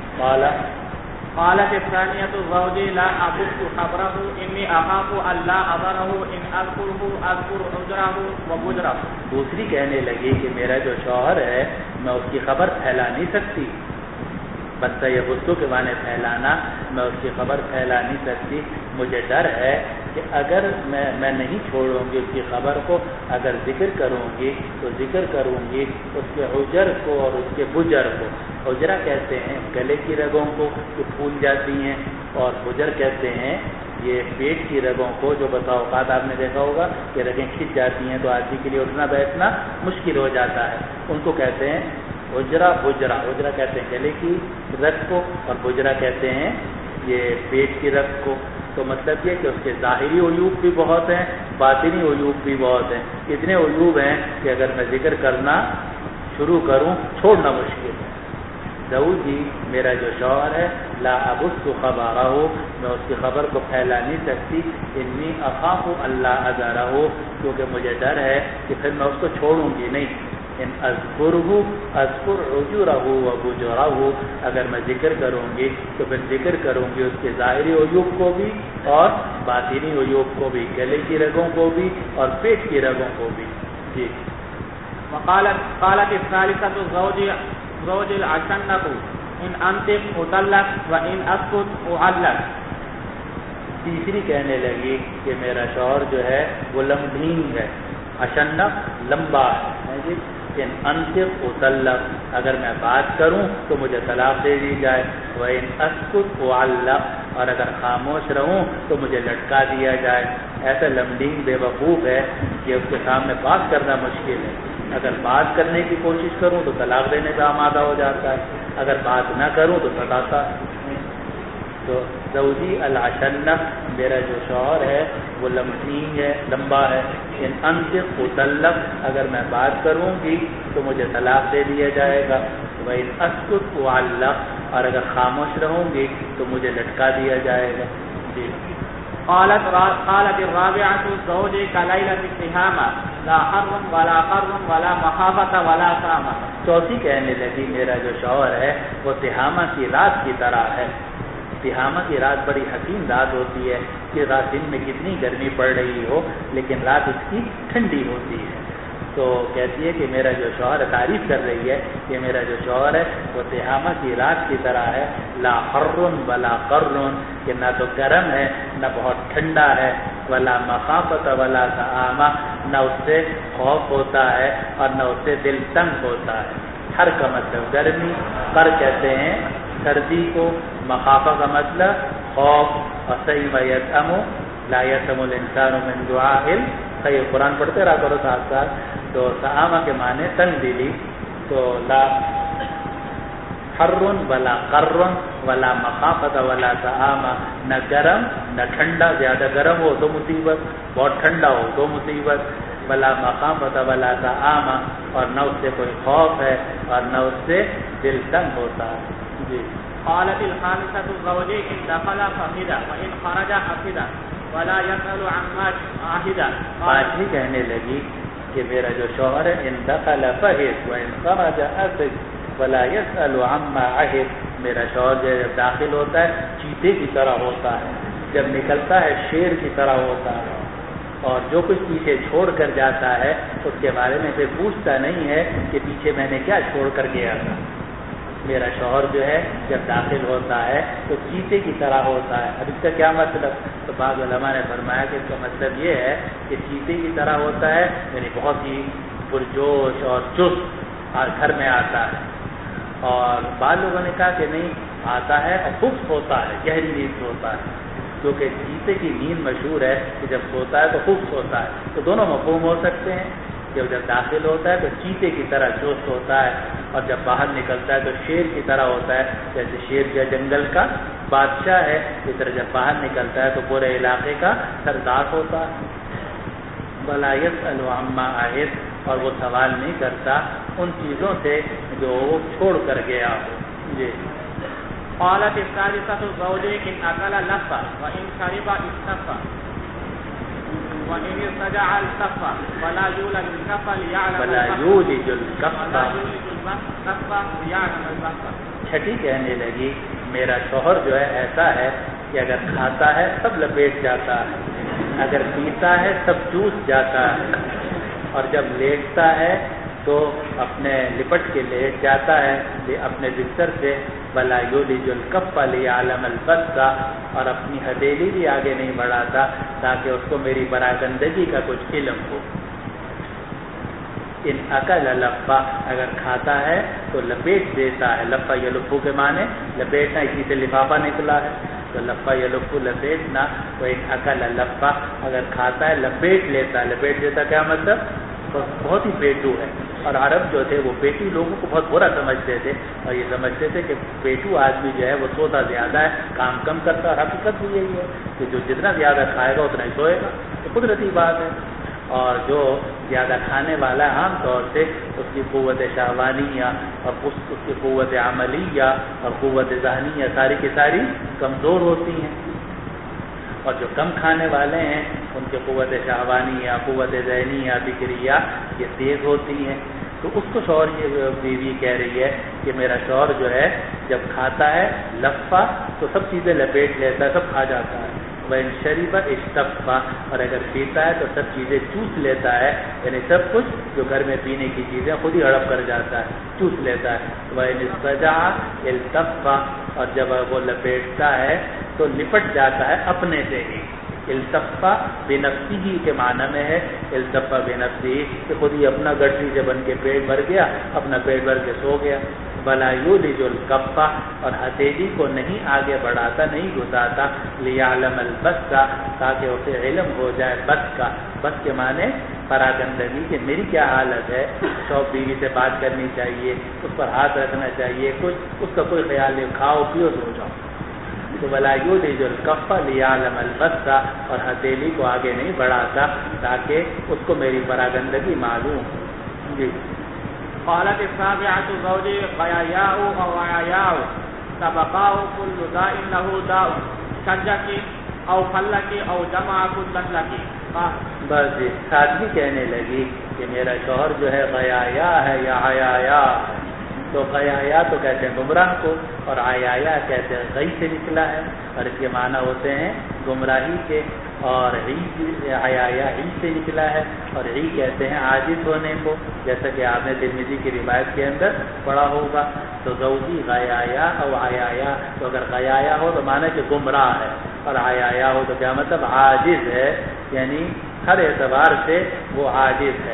قالت الثانية زوجي لا أبث خبره إني أخاف ألا أضره إن أذكره أذكر أجره وبجره۔ دوسری کہنے لگی کہ میرا جو شوہر ہے میں اس کی خبر پھیلا نہیں سکتی، بس یہ غصوں کے معنی پھیلانا، میں اس کی خبر پھیلا نہیں سکتی، مجھے ڈر ہے کہ اگر میں نہیں چھوڑوں گی اس کی خبر کو، اگر ذکر کروں گی تو ذکر کروں گی اس کے حجر کو اور اس کے بجر کو۔ حجرہ کہتے ہیں گلے کی رگوں کو جو پھول جاتی ہیں، اور بجر کہتے ہیں یہ پیٹ کی رگوں کو، جو بسا اوقات آپ نے دیکھا ہوگا کہ رگیں کھنچ جاتی ہیں تو آدمی کے لیے اٹھنا بیٹھنا مشکل ہو جاتا ہے، ان کو کہتے ہیں حجرہ بجرہ۔ حجرہ کہتے ہیں گلے کی رگ کو اور بجرہ کہتے ہیں یہ پیٹ کی رگ کو۔ تو مطلب یہ کہ اس کے ظاہری عیوب بھی بہت ہیں، باطنی عیوب بھی بہت ہیں، اتنے عیوب ہیں کہ اگر میں ذکر کرنا شروع کروں چھوڑنا مشکل ہے۔ زوجی میرا جو شوہر ہے لا ابث خبرہ، میں اس کی خبر کو پھیلا نہیں سکتی، انی اخاف اللہ اذرہ، کیونکہ مجھے ڈر ہے کہ پھر میں اس کو چھوڑوں گی نہیں۔ ان اذکرہ اذکر عجورہ وبجرہ، اگر میں ذکر کروں گی تو پھر ذکر کروں گی اس کے ظاہری عیوب کو بھی اور باطنی عیوب کو بھی، گلے کی رگوں کو بھی اور پیٹ کی رگوں کو بھی۔ جی قالت الثالثة زوج العشنة إن أنطق أطلق وإن أسكت أعلق۔ تیسری کہنے لگی کہ میرا شوہر جو ہے وہ لمبھینگ ہے، اشنق لمبا ہے جی، ان انطق اطلق، اگر میں بات کروں تو مجھے طلاق دے دی جائے، وإن أسكت أعلق، اور اگر خاموش رہوں تو مجھے لٹکا دیا جائے۔ ایسا لمبھینگ بے وقوف ہے کہ اس کے سامنے بات کرنا مشکل ہے، اگر بات کرنے کی کوشش کروں تو طلاق دینے کا آمادہ ہو جاتا ہے، اگر بات نہ کروں تو ستاتا ہے۔ تو زوجی العشنق، میرا جو شوہر ہے وہ لمبھینگ ہے، لمبا ہے۔ ان انطق اطلق، اگر میں بات کروں گی تو مجھے طلاق دے دیا جائے گا، وإن أسكت أعلق، اور اگر خاموش رہوں گی تو مجھے لٹکا دیا جائے گا۔ جی قالت الرابعة زوجي كليلة التهامة لا حر ولا قر ولا مخافة ولا سامة۔ چوتھی کہنے لگی میرا جو شوہر ہے وہ تہامہ کی رات کی طرح ہے۔ تہامہ کی رات بڑی حسین رات ہوتی ہے کہ رات دن میں کتنی گرمی پڑ رہی ہو لیکن رات اس کی ٹھنڈی ہوتی ہے۔ تو کہتی ہے کہ میرا جو شوہر، تعریف کر رہی ہے کہ میرا جو شوہر ہے وہ تہامہ کی رات کی طرح ہے، لا حر ولا قر، کہ نہ تو گرم ہے نہ بہت ٹھنڈا ہے، ولا مخافت ولا سآمہ، نہ اس سے خوف ہوتا ہے اور نہ اس سے دل تنگ ہوتا ہے۔ ہر کا مطلب گرمی، قر کہتے ہیں سردی کو، مخافہ کا مطلب خوف، اور صحیح یتأم لا یتأم الانسان من دعاء الخیر، قرآن پڑھتے رہا کرو ساتھ ساتھ۔ تو سآمہ کے معنی تنگ دلی، تو لا حر ولا قر ولا مخافت ولا سآمہ، نہ گرم نہ ٹھنڈا، زیادہ گرم ہو تو مصیبت، بہت ٹھنڈا ہو تو مصیبت، ولا مخافت ولا سآمہ، اور نہ اس سے کوئی خوف ہے اور نہ اس سے دل تنگ ہوتا ہے۔ جی قالت الخامسة زوجي إن دخل فخذا وإن خرج حفظا ولا يسأل عما عهدا۔ پانچویں کہنے لگی کہ میرا جو شوہر ہے ان دخل فحش وإن خرج حفظ ولا يسأل عما عهد، میرا شوہر جب داخل ہوتا ہے چیتے کی طرح ہوتا ہے، جب نکلتا ہے شیر کی طرح ہوتا ہے، اور جو کچھ پیچھے چھوڑ کر جاتا ہے اس کے بارے میں پھر پوچھتا نہیں ہے کہ پیچھے میں نے کیا چھوڑ کر گیا تھا۔ میرا شوہر جو ہے جب داخل ہوتا ہے تو چیتے کی طرح ہوتا ہے۔ اب اس کا کیا مطلب؟ تو بعض علماء نے فرمایا کہ اس کا مطلب یہ ہے کہ چیتے کی طرح ہوتا ہے، یعنی بہت ہی پرجوش اور چست اور گھر میں آتا ہے۔ اور بعض لوگوں نے کہا کہ نہیں، آتا ہے اور خوب سوتا ہے، گہری نیند سوتا ہے، کیونکہ چیتے کی نیند مشہور ہے کہ جب سوتا ہے تو خوب سوتا ہے، تو دونوں مفہوم ہو سکتے ہیں۔ جب داخل ہوتا ہے تو چیتے کی طرح چست ہوتا ہے، اور جب باہر نکلتا ہے تو شیر کی طرح ہوتا ہے، جیسے شیر جو جنگل کا بادشاہ ہے، اس طرح جب باہر نکلتا ہے تو پورے علاقے کا سردار ہوتا ہے۔ وَلَا يَسْأَلُ عَمَّا عَهِدَ، اور وہ سوال نہیں کرتا ان چیزوں سے جو وہ چھوڑ کر گیا ہو۔ جی قالت الثالثة زوجي إن أكل لف وإن شرب استف وإن ارتجع التف ولا يولج الكف ليعلم البث۔ چھٹی کہنے لگی میرا شوہر جو ہے ایسا ہے کہ اگر کھاتا ہے سب لپیٹ جاتا ہے، اگر پیتا ہے سب چوس جاتا ہے، اور جب لیٹتا ہے تو اپنے لپٹ کے لیٹ جاتا ہے اپنے بستر سے۔ ولا یولج الکف لیعلم البث، اور اپنی ہتھیلی بھی آگے نہیں بڑھاتا تاکہ اس کو میری پراگندگی کا کچھ علم ہو۔ ان اکل لفا، اگر کھاتا ہے تو لپیٹ دیتا ہے، لفا یلفو کے معنی لپیٹنا، اسی سے لفافہ نکلا ہے، تو لفا یلفو لپیٹنا، تو ان اکل لفا اگر کھاتا ہے لپیٹ لیتا ہے۔ لپیٹ دیتا کیا مطلب؟ بہت ہی پیٹو ہے، اور عرب جو تھے وہ پیٹو لوگوں کو بہت برا سمجھتے تھے، اور یہ سمجھتے تھے کہ پیٹو آدمی جو ہے وہ سوتا زیادہ ہے، کام کم کرتا ہے، اور حقیقت بھی یہی ہے کہ جو جتنا زیادہ کھائے گا اتنا ہی سوئے گا، تو قدرتی بات ہے۔ اور جو زیادہ کھانے والا ہے عام طور سے اس کی قوت شہوانیہ اور اس کی قوت عملیہ اور قوت ذہنیہ ساری کی ساری کمزور ہوتی ہیں، اور جو کم کھانے والے ہیں ان کی قوت شہوانیہ، قوت ذہنیہ، فکریہ یہ تیز ہوتی ہیں۔ تو اس کو شوہر یہ بیوی کہہ رہی ہے کہ میرا شوہر جو ہے جب کھاتا ہے لفا تو سب چیزیں لپیٹ لیتا ہے، سب کھا جاتا ہے۔ وَإِن شَرِبَ اسْتَفَّى، اور اگر پیتا ہے تو سب چیزیں چوس لیتا ہے، یعنی سب کچھ جو گھر میں پینے کی چیزیں خود ہی ہڑپ کر جاتا ہے، چوس لیتا ہے۔ وَإِنِ اسْتَجَعَ الْتَفَّى، اور جب وہ لپیٹتا ہے تو لپٹ جاتا ہے اپنے سے ہی۔ التفا بنفسه کے معنی میں ہے، التفا بنفسه کہ خود ہی اپنا گٹری سے بن کے پیٹ بھر گیا، اپنا پیٹ بھر کے سو گیا۔ ولا یولج الکف، اور ہتھیلی کو نہیں آگے بڑھاتا، نہیں گھساتا، لیعلم البث، تاکہ اسے علم ہو جائے بث کا۔ بث کے معنی پراگندگی کہ میری کیا حالت ہے، شوہر بیوی سے بات کرنی چاہیے، اس پر ہاتھ رکھنا چاہیے، کچھ اس کا کوئی خیال نہیں، کھاؤ پیو سو جاؤ۔ تو ولا یولج الکف لیعلم البث، اور ہتھیلی کو آگے نہیں بڑھاتا تاکہ اس کو میری پراگندگی معلوم ہو۔ جی قالت السابعة زوجي غياياء أو عياياء سبقاء كل داء له داء شجك أو فلك أو جمع كل لك۔ بس جی ساتویں کہنے لگی کہ میرا شوہر جو ہے غیایا ہے یا عیایا، تو غیایا تو کہتے ہیں گمراہ کو، اور عیایا کہتے ہیں غی سے نکلا ہے، اور اس کے معنی ہوتے ہیں گمراہی کے، اور عیایا ہی سے نکلا ہے، اور ہی کہتے ہیں عاجز ہونے کو، جیسا کہ آپ نے ترمذی کی روایت کے اندر پڑھا ہوگا۔ تو زوجی غیایا او عیایا، تو اگر غیایا ہو تو معنی کہ گمراہ ہے، اور عیایا ہو تو کیا مطلب عاجز ہے، یعنی ہر اعتبار سے وہ عاجز ہے۔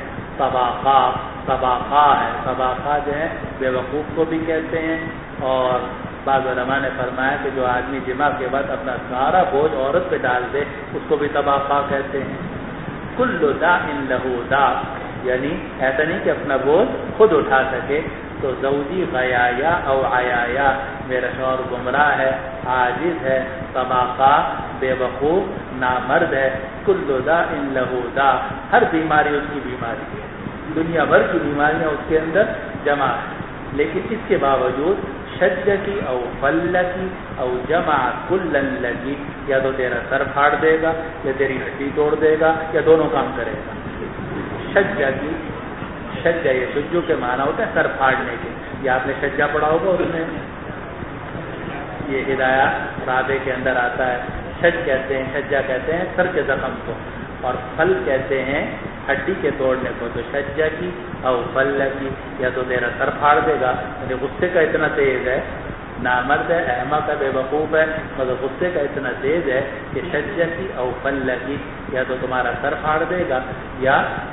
طباقہ ہے، طباقہ جو ہے بے وقوف کو بھی کہتے ہیں، اور بعض علماء نے فرمایا کہ جو آدمی جمع کے بعد اپنا سارا بوجھ عورت پہ ڈال دے اس کو بھی طباقہ کہتے ہیں۔ کل داء لہ داء، یعنی ایسا نہیں کہ اپنا بوجھ خود اٹھا سکے۔ تو زوجی غیایا او عیایا، میرا شوہر گمراہ ہے، عاجز ہے، طباقہ بے وقوف، نامرد ہے۔ کل داء لہ داء، ہر بیماری اس کی بیماری ہے، دنیا بھر کی بیماریاں اس کے اندر جمع ہیں، لیکن اس کے باوجود شجکی او فلکی او جمع کلن لکی، یا تو تیرا سر پھاڑ دے گا یا تیری ہڈی توڑ دے گا یا دونوں کام کرے گا۔ شجکی، شجہ یہ شجو کے معنی ہوتا ہے سر پھاڑنے کے، یہ آپ نے شجہ پڑھا ہوگا، اس میں یہ ہدایہ رابع کے اندر آتا ہے۔ شج کہتے ہیں، شجہ کہتے ہیں سر کے زخم کو، اور پھل کہتے ہیں ہڈی کے توڑنے کو۔ تو شجہ کی او پل کی، یا تو تیرا سر پھاڑ دے گا، یعنی غصے کا اتنا تیز ہے، نامرد ہے، احمق ہے، بے وقوف ہے، مگر غصے کا اتنا تیز ہے کہ شجہ کی او پل کی، یا تو تمہارا سر پھاڑ دے گا یا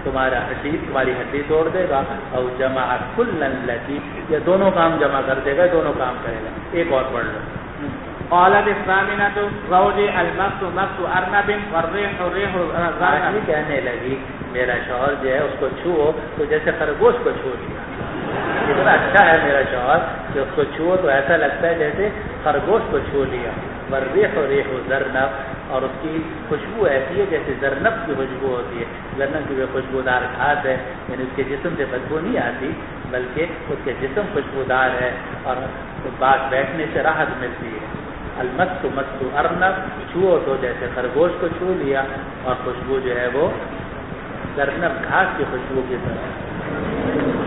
تمہاری ہڈی توڑ دے گا، اور جمع کل التی، یہ دونوں کام جمع کر دے گا، دونوں کام کرے گا۔ ایک اور پڑھ لو۔ قالت الثامنة زوجي المس مس أرنب والريح ريح زرنب۔ کہنے لگی میرا شوہر جو ہے اس کو چھو تو جیسے خرگوش کو چھو لیا، اتنا اچھا ہے میرا شوہر کہ اس کو چھو تو ایسا لگتا ہے جیسے خرگوش کو چھو لیا۔ والريح ريح زرنب، اور اس کی خوشبو ایسی ہے جیسے زرنب کی خوشبو ہوتی ہے۔ زرنب کی خوشبودار گھاس ہے، یعنی اس کے جسم سے بدبو نہیں آتی بلکہ اس کے جسم خوشبودار ہے اور بات بیٹھنے سے راحت ملتی ہے۔ المس مس ارنب، چھو تو جیسے خرگوش کو چھو لیا، اور خوشبو جو ہے وہ زرنب گھاس کی خوشبو کی طرح۔